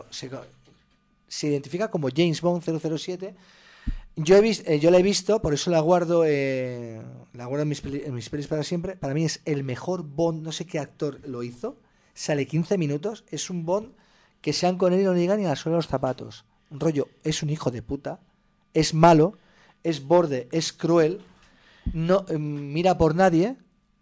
se identifica como James Bond 007. Yo la he visto, por eso la guardo en mis pelis para siempre. Para mí es el mejor Bond, no sé qué actor lo hizo. Sale 15 minutos, es un Bond que Sean Connery no le llega ni a la suela de los zapatos. Un rollo, es un hijo de puta, es malo, es borde, es cruel, no mira por nadie,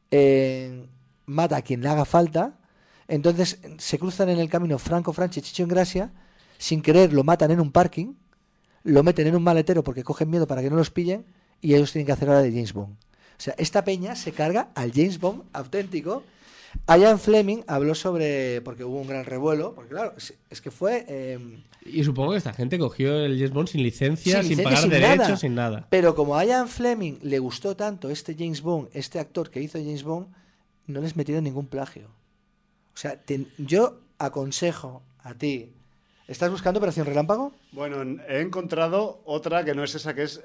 mata a quien le haga falta. Entonces se cruzan en el camino Franco Franchi y Chicho Ingracia, sin querer lo matan en un parking, lo meten en un maletero porque cogen miedo para que no los pillen y ellos tienen que hacer la de James Bond. O sea, esta peña se carga al James Bond auténtico. Ian Fleming habló sobre, porque hubo un gran revuelo, porque claro, es que fue... Y supongo que esta gente cogió el James Bond sin licencia, sin pagar sin derechos, nada. sin nada. Pero como a Ian Fleming le gustó tanto este James Bond, este actor que hizo James Bond, no les metieron ningún plagio. O sea, yo aconsejo a ti... ¿Estás buscando Operación Relámpago? Bueno, he encontrado otra que no es esa, que es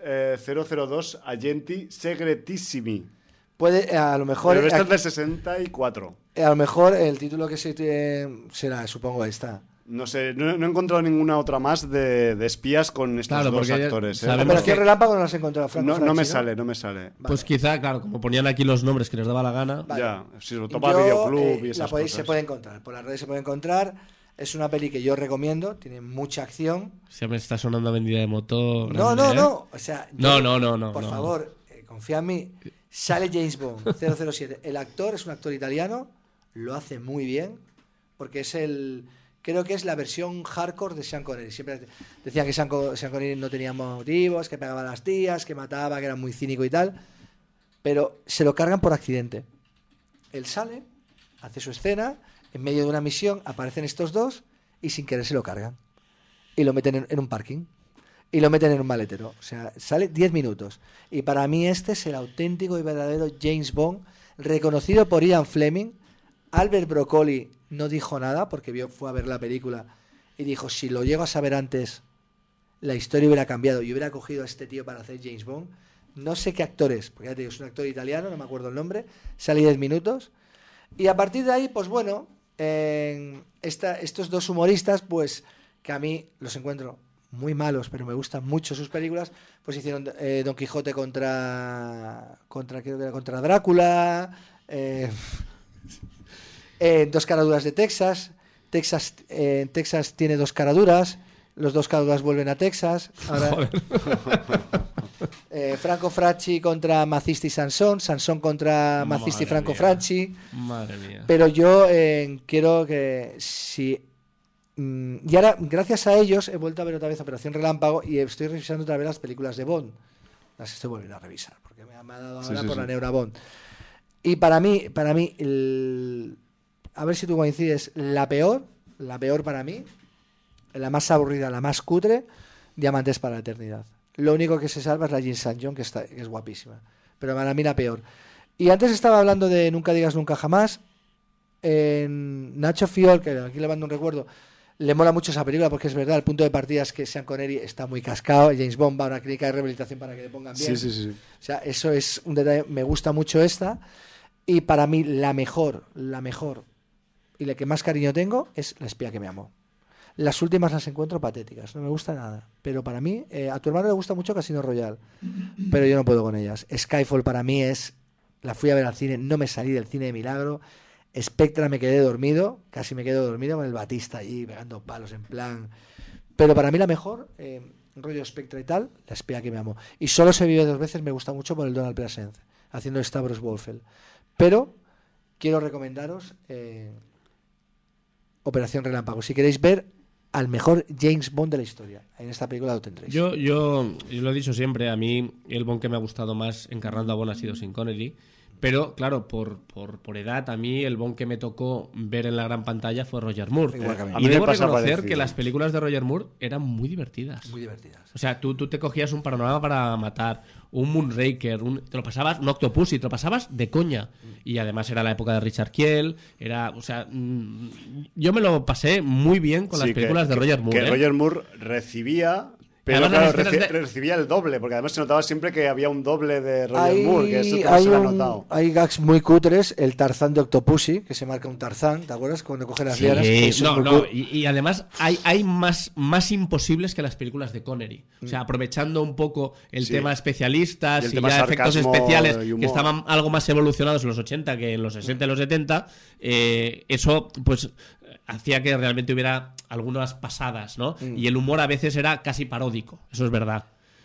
002 Agenti Segretissimi. Puede, a lo mejor... Pero esta es del 64. A lo mejor el título que será, supongo, esta. No sé, no he encontrado ninguna otra más de espías con estos dos actores. Operación Relámpago no las he encontrado. No me sale. Vale. Pues quizá, claro, como ponían aquí los nombres que les daba la gana. Vale. Ya, si lo topa Videoclub y esas cosas. Se puede encontrar, por las redes se puede encontrar. Es una peli que yo recomiendo, tiene mucha acción. Se me está sonando vendida de motor. No. O sea, no. Por favor, confía en mí. Sale James Bond 007. El actor es un actor italiano, lo hace muy bien, porque creo que es la versión hardcore de Sean Connery. Siempre decían que Sean Connery no tenía motivos, que pegaba a las tías, que mataba, que era muy cínico y tal, pero se lo cargan por accidente. Él sale, hace su escena, en medio de una misión aparecen estos dos y sin querer se lo cargan. Y lo meten en un parking. Y lo meten en un maletero. O sea, sale 10 minutos. Y para mí este es el auténtico y verdadero James Bond, reconocido por Ian Fleming. Albert Broccoli no dijo nada porque fue a ver la película y dijo, si lo llego a saber antes, la historia hubiera cambiado y hubiera cogido a este tío para hacer James Bond. No sé qué actor es, porque ya te digo, es un actor italiano, no me acuerdo el nombre. Sale 10 minutos. Y a partir de ahí, pues bueno, estos dos humoristas, pues que a mí los encuentro muy malos, pero me gustan mucho sus películas, pues hicieron Don Quijote contra Drácula, Dos caraduras de Texas. Texas tiene 2 caraduras, los 2 caraduras vuelven a Texas. Ahora, Franco Franchi contra Macisti Sansón contra Macisti Franco Franchi. Madre mía. Pero yo quiero que si... Y ahora, gracias a ellos, he vuelto a ver otra vez Operación Relámpago y estoy revisando otra vez las películas de Bond. Las estoy volviendo a revisar, porque me ha dado ahora por la neura Bond. Y para mí a ver si tú coincides, la peor para mí, la más aburrida, la más cutre, Diamantes para la Eternidad. Lo único que se salva es la Jean St. John, que es guapísima. Pero para mí la peor. Y antes estaba hablando de Nunca digas nunca jamás. Nacho Fiol, que aquí le mando un recuerdo, le mola mucho esa película porque es verdad, el punto de partida es que Sean Connery está muy cascado, James Bond va a una clínica de rehabilitación para que le pongan bien. Sí. O sea, eso es un detalle, me gusta mucho esta. Y para mí la mejor y la que más cariño tengo es La espía que me amó. Las últimas las encuentro patéticas, no me gusta nada. Pero para mí, a tu hermano le gusta mucho Casino Royale, pero yo no puedo con ellas. Skyfall para mí la fui a ver al cine, no me salí del cine de milagro. Spectra me quedé dormido, casi me quedo dormido con el Batista allí pegando palos en plan. Pero para mí la mejor, rollo Spectra y tal, La espía que me amó. Y Solo se vive 2 veces me gusta mucho por el Donald Pleasence, haciendo Stavros Wolfeld. Pero quiero recomendaros Operación Relámpago. Si queréis ver al mejor James Bond de la historia, en esta película lo tendréis. Yo lo he dicho siempre, a mí el Bond que me ha gustado más encarnando a Bond ha sido Sean Connery. Pero, claro, por edad, a mí el Bond que me tocó ver en la gran pantalla fue Roger Moore. Igual que a mí. A mí Y me debo pasa reconocer parecido. que las películas de Roger Moore eran muy divertidas. Muy divertidas. O sea, tú te cogías un Panorama para matar, un Moonraker, te lo pasabas, un Octopussy, te lo pasabas de coña. Y además era la época de Richard Kiel, yo me lo pasé muy bien con las Sí, películas de Roger Moore. Que ¿eh? Roger Moore recibía... Pero Además, claro, las escenas recibía el doble, porque además se notaba siempre que había un doble de Roger Moore, que eso que no se lo ha notado. Hay gags muy cutres, el Tarzán de Octopussy, que se marca un Tarzán, ¿te acuerdas? Cuando coge las lianas. Eso es muy cool. Y además hay más imposibles que las películas de Connery. O sea, aprovechando un poco el Sí. tema especialistas Y el y, tema ya efectos sarcasmo especiales y humor. que estaban algo más evolucionados en los 80 que en los 60 y los 70, eso pues hacía que realmente hubiera algunas pasadas, ¿no? Y el humor a veces era casi paródico, eso es verdad.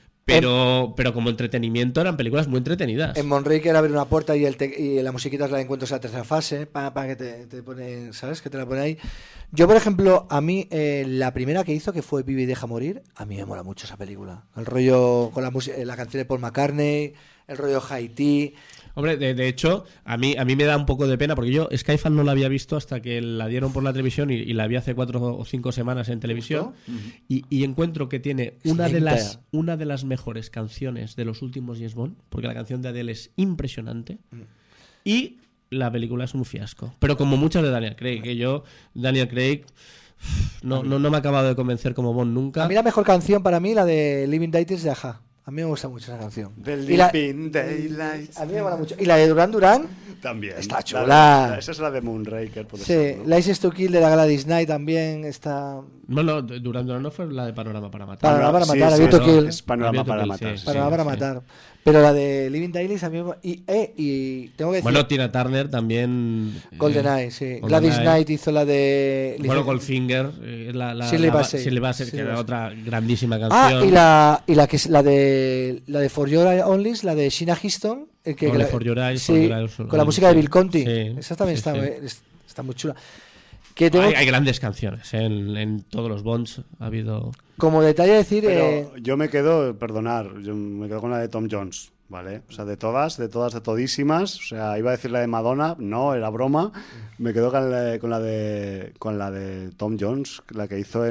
Pero como entretenimiento eran películas muy entretenidas. En Moonraker abre una puerta y la musiquita es la de encuentros a la tercera fase, que te pone, ¿sabes? Que te la pone ahí. Yo, por ejemplo, a mí, la primera que hizo, que fue Vive y deja morir, a mí me mola mucho esa película. El rollo con la canción de Paul McCartney, el rollo Haití. Hombre, de hecho, a mí me da un poco de pena, porque yo Skyfall no la había visto hasta que la dieron por la televisión y la vi hace 4 o 5 semanas en televisión. Y encuentro que tiene una de las mejores canciones de los últimos James Bond, porque la canción de Adele es impresionante. Y la película es un fiasco. Pero como muchas de Daniel Craig, Daniel Craig no me ha acabado de convencer como Bond nunca. A mí la mejor canción para mí, la de Living Daylights de Aja. A mí me gusta mucho esa canción. The Y la- Living Daylights. A mí me mola mucho. Y la de Duran Duran, También. Está chula. Esa es la de Moonraker, por sí. ejemplo. License to Kill de la Gladys Knight también está... Bueno, Duran Duran no fue la de Panorama para matar. Panorama para Sí, matar, sí, Avión to no, Kill. es Panorama Avión to para Kill, matar. sí. sí. Panorama para sí. matar. Pero la de Living Daylights a mí y tengo que decir... Bueno, Tina Turner también. GoldenEye, sí. GoldenEye. Gladys Knight hizo la de... Bueno, Goldfinger, Shirley Bassey. Shirley Bassey, que Shirley era Bassey. otra grandísima Ah, canción. y la que es la de For Your Onlys, la de Sheena Easton, Only for Your Eyes, sí, For Your Eyes, con la música de Bill Conti. Sí, Esa también sí, sí. está muy chula. Que tengo, Hay grandes canciones, ¿eh? En todos los Bonds ha habido. como detalle decir, Pero yo me quedo con la de Tom Jones, ¿vale? O sea, de todas, de todísimas. O sea, iba a decir la de Madonna, no, era broma. Me quedo con la de Tom Jones, la que hizo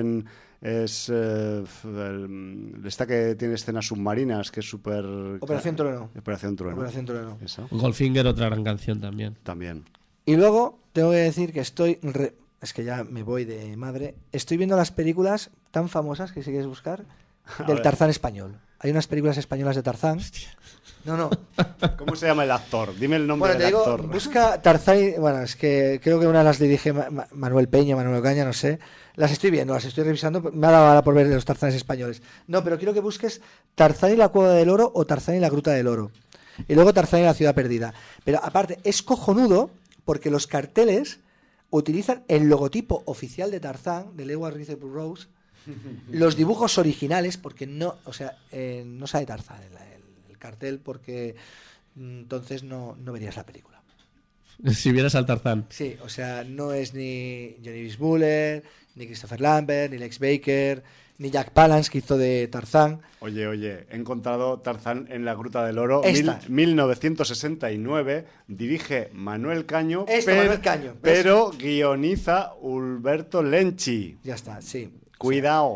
esta que tiene escenas submarinas, que es súper... Operación Trueno. Operación Trueno. Operación Trueno. Esa, Goldfinger, otra gran canción también. también. Y luego tengo que decir que es que ya me voy de madre. Estoy viendo las películas tan famosas que si quieres buscar del ver. Tarzán español. Hay unas películas españolas de Tarzán. No. ¿Cómo se llama el actor? Dime el nombre Bueno, te del digo, actor. busca Tarzán. Bueno, es que creo que una las dirige Manuel Peña, Manuel Ocaña, no sé. Las estoy viendo, las estoy revisando. Me ha dado ahora por ver los Tarzanes españoles. No, pero quiero que busques Tarzán y la Cueva del Oro o Tarzán y la Gruta del Oro. Y luego Tarzán y la Ciudad Perdida. Pero aparte, es cojonudo porque los carteles utilizan el logotipo oficial de Tarzán, de Edward Rhys Burroughs, los dibujos originales, porque no, o sea, no sale Tarzán el cartel, porque entonces no verías la película. Si vieras al Tarzán. Sí, o sea, no es ni Johnny Weissmuller, ni Christopher Lambert, ni Lex Baker, ni Jack Palance, que hizo de Tarzán. Oye, he encontrado Tarzán en la Gruta del Oro, Esta. 1969, dirige Manuel Caño, Manuel Caño, ¿ves? pero guioniza Ulberto Lenchi. Ya está, sí. Cuidado.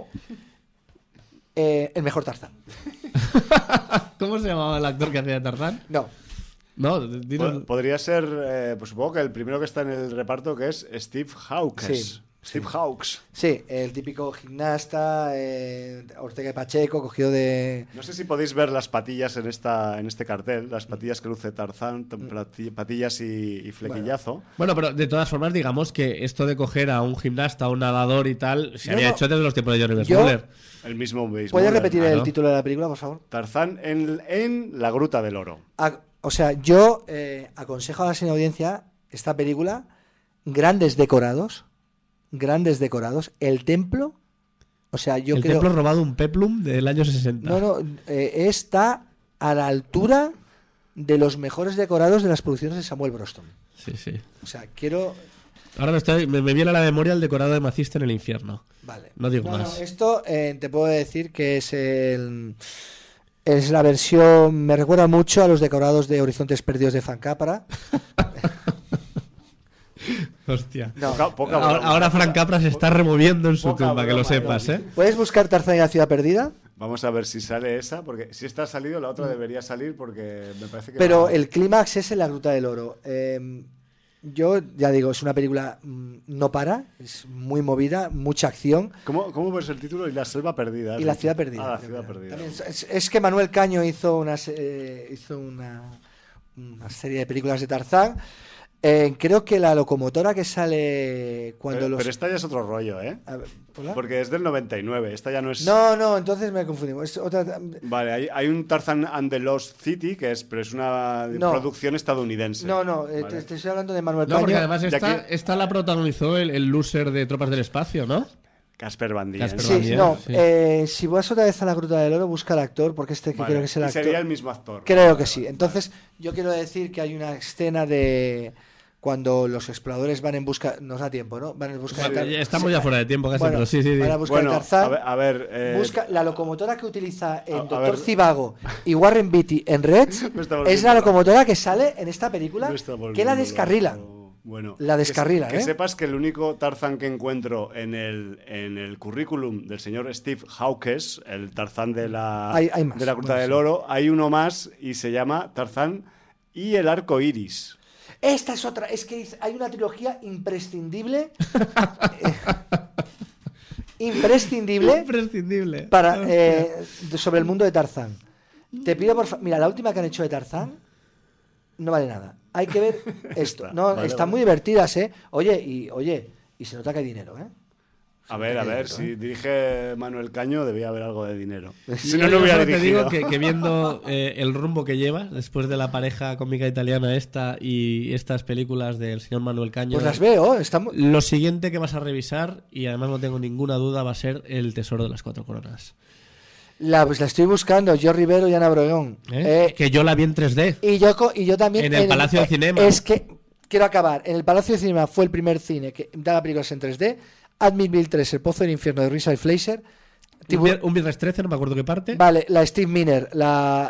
El mejor Tarzán. ¿Cómo se llamaba el actor que hacía de Tarzán? No, No, dinos. Podría ser, pues supongo que el primero que está en el reparto, que es Steve Hawkes. Sí. Steve Hawkes. sí, el típico gimnasta, Ortega y Pacheco, cogido de... No sé si podéis ver las patillas en este cartel, las patillas que luce Tarzán, patillas y flequillazo. Bueno, pero de todas formas, digamos que esto de coger a un gimnasta, a un nadador y tal, se había hecho desde los tiempos de Johnny Weissmuller. El mismo béisbol. ¿Puedes repetir claro. el título de la película, por favor? Tarzán en la Gruta del Oro. O sea, yo aconsejo a la señora audiencia esta película, grandes decorados, el templo, o sea, yo El creo... templo robado un peplum del año 60. No, está a la altura de los mejores decorados de las producciones de Samuel Broston. Sí, sí. O sea, quiero... Ahora me viene a la memoria el decorado de Maciste en el infierno. Vale. No digo más. Esto te puedo decir que es Es la versión, me recuerda mucho a los decorados de Horizontes Perdidos de Frank Capra. Hostia. No. Ahora Frank Capra se está removiendo en su Poca tumba, que lo broma, sepas, ¿eh? ¿Puedes buscar Tarzán y la ciudad perdida? Vamos a ver si sale esa, porque si esta ha salido, la otra debería salir, porque me parece que... Pero el clímax es en la Gruta del Oro. Yo ya digo, es una película no para, es muy movida, mucha acción. ¿Cómo ves el título? Y la selva perdida. Y la ciudad perdida. Ah, la ciudad perdida. También es que Manuel Caño hizo una serie de películas de Tarzán. Creo que la locomotora que sale cuando Pero esta ya es otro rollo, ¿eh? A ver, ¿hola? Porque es del 99, esta ya no es... No, entonces me confundimos. Es otra... Vale, hay un Tarzan and the Lost City, pero es una producción estadounidense. No, Vale. te estoy hablando de Manuel No, Caño. porque además aquí- esta la protagonizó el loser de Tropas del Espacio, ¿no? Casper Van Dien. Casper Sí, Van Dien, no. sí. Si vas otra vez a la Gruta del Oro, busca al actor, porque que Vale, creo que es el y actor. sería el mismo actor. Creo que sí. Entonces, yo quiero decir que hay una escena de cuando los exploradores van en busca, nos da tiempo, ¿no? Van en busca Bueno, de ya estamos ya fuera de tiempo casi, Bueno, pero sí. van a buscar Bueno, Tarzán. a ver, Busca la locomotora que utiliza el a Doctor ver. Zivago y Warren Beatty en Red. Me está Es volviendo la loco. locomotora que sale en esta película Me está que volviendo la descarrilan. loco. Bueno, La descarrilan, que ¿eh? sepas que el único Tarzán que encuentro en el currículum del señor Steve Hawkes, el Tarzán de la, Hay más. de la Gruta Bueno, del sí. Oro, hay uno más y se llama Tarzán y el arco iris. Esta es otra, es que hay una trilogía imprescindible. Imprescindible Imprescindible. para sobre el mundo de Tarzán. Te pido por favor, mira, la última que han hecho de Tarzán no vale nada. Hay que ver esto. Esta, No, vale, están vale. muy divertidas, ¿eh? Oye, y se nota que hay dinero, ¿eh? A ver, si dirige Manuel Caño debía haber algo de dinero. Si Yo no, no hubiera solo te dirigido. digo que viendo el rumbo que lleva después de la pareja cómica italiana esta y estas películas del señor Manuel Caño, Pues las veo, están lo siguiente que vas a revisar, y además no tengo ninguna duda, va a ser El Tesoro de las Cuatro Coronas. pues la estoy buscando, yo Rivero y Ana Obregón. Que yo la vi en 3D. Y yo también En el Palacio de Cinema. Es que quiero acabar. En el Palacio de Cinema fue el primer cine que daba películas en 3D. Admitville 3, El Pozo del Infierno de Richard Fleischer. Un viernes 13, no me acuerdo qué parte. Vale, la Steve Miner, la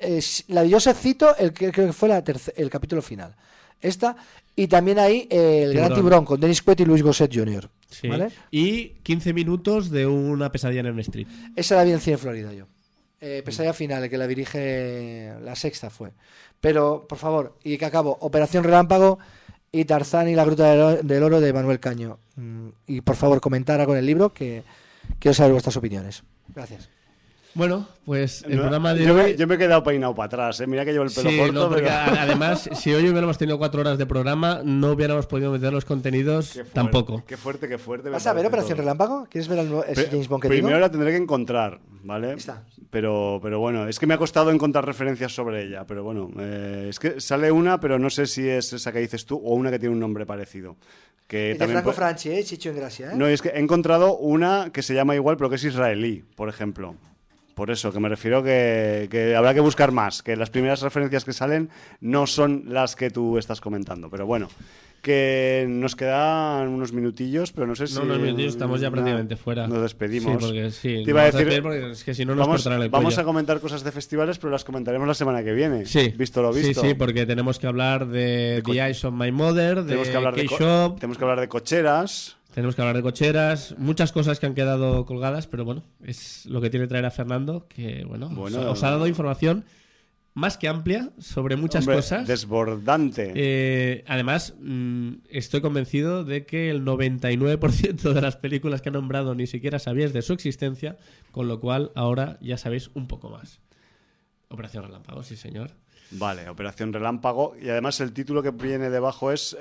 de Joseph Cito, el que creo que fue el capítulo final. Esta, y también ahí el Gran Tiburón con Dennis Quaid y Louis Gossett Jr. Sí. ¿Vale? Y 15 minutos de Una pesadilla en Elm Street. Esa la vi en Cine Florida yo. Pesadilla Final, el que la dirige, la sexta fue. Pero, por favor, y que acabo, Operación Relámpago y Tarzán y la Gruta del Oro de Manuel Caño. Y por favor, comentar con el libro, que quiero saber vuestras opiniones. Gracias. Bueno, pues el No, programa de yo hoy... me he quedado peinado para atrás, ¿eh? Mira que llevo el pelo Sí, corto, no, porque pero... además, si hoy hubiéramos tenido 4 horas de programa, no hubiéramos podido meter los contenidos Qué fuerte, tampoco. Qué fuerte. me ¿Vas a ver parece Operación todo. Relámpago? ¿Quieres ver ese James Bond que Primero digo? la tendré que encontrar, ¿vale? Está. Pero bueno, es que me ha costado encontrar referencias sobre ella, pero bueno, es que sale una, pero no sé si es esa que dices tú o una que tiene un nombre parecido. Que De también Franco puede- Franchi, Chicho en Gracia, ¿eh? No, es que he encontrado una que se llama igual, pero que es israelí, por ejemplo. Por eso, que me refiero que habrá que buscar más, que las primeras referencias que salen no son las que tú estás comentando. Pero bueno, que nos quedan unos minutillos, pero no sé si... No, unos minutillos, estamos ya no, prácticamente fuera. Nos despedimos. Sí, porque sí, Te iba a nos vamos decir, despedir porque es que si no nos cortarán el vamos cuello. a comentar cosas de festivales, pero las comentaremos la semana que viene. Sí, Visto lo visto. Sí, porque tenemos que hablar de The Eyes of My Mother, de Tenemos que hablar de K-Shop, tenemos que hablar de cocheras. tenemos que hablar de cocheras, muchas cosas que han quedado colgadas, pero bueno, es lo que tiene que traer a Fernando, que bueno, os ha dado información más que amplia sobre muchas Hombre, cosas. Desbordante. Además, estoy convencido de que el 99% de las películas que han nombrado ni siquiera sabíais de su existencia, con lo cual ahora ya sabéis un poco más. Operación Relámpago, sí señor. Vale, Operación Relámpago. Y además el título que viene debajo es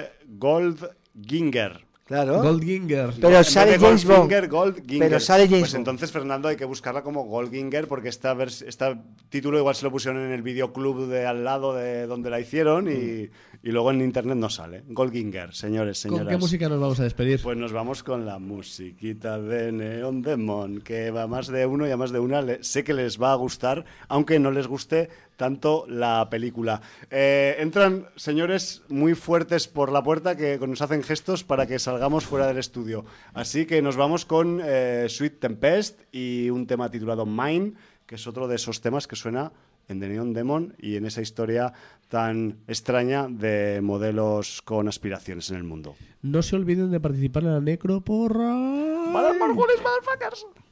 Goldginger. Claro. Goldginger. Pero En sale vez de James Bond. Goldfinger, Goldginger. Pero sale James Pues Bond. entonces, Fernando, hay que buscarla como Goldginger porque este título igual se lo pusieron en el videoclub de al lado de donde la hicieron y luego en internet no sale. Goldginger, señores, señoras. ¿Con qué música nos vamos a despedir? Pues nos vamos con la musiquita de Neon Demon, que va a más de uno y a más de una sé que les va a gustar, aunque no les guste tanto la película. Entran señores muy fuertes por la puerta que nos hacen gestos para que salga. salgamos fuera del estudio. Así que nos vamos con Sweet Tempest y un tema titulado Mine, que es otro de esos temas que suena en The Neon Demon y en esa historia tan extraña de modelos con aspiraciones en el mundo. No se olviden de participar en la necroporra. ¡Para los motherfuckers!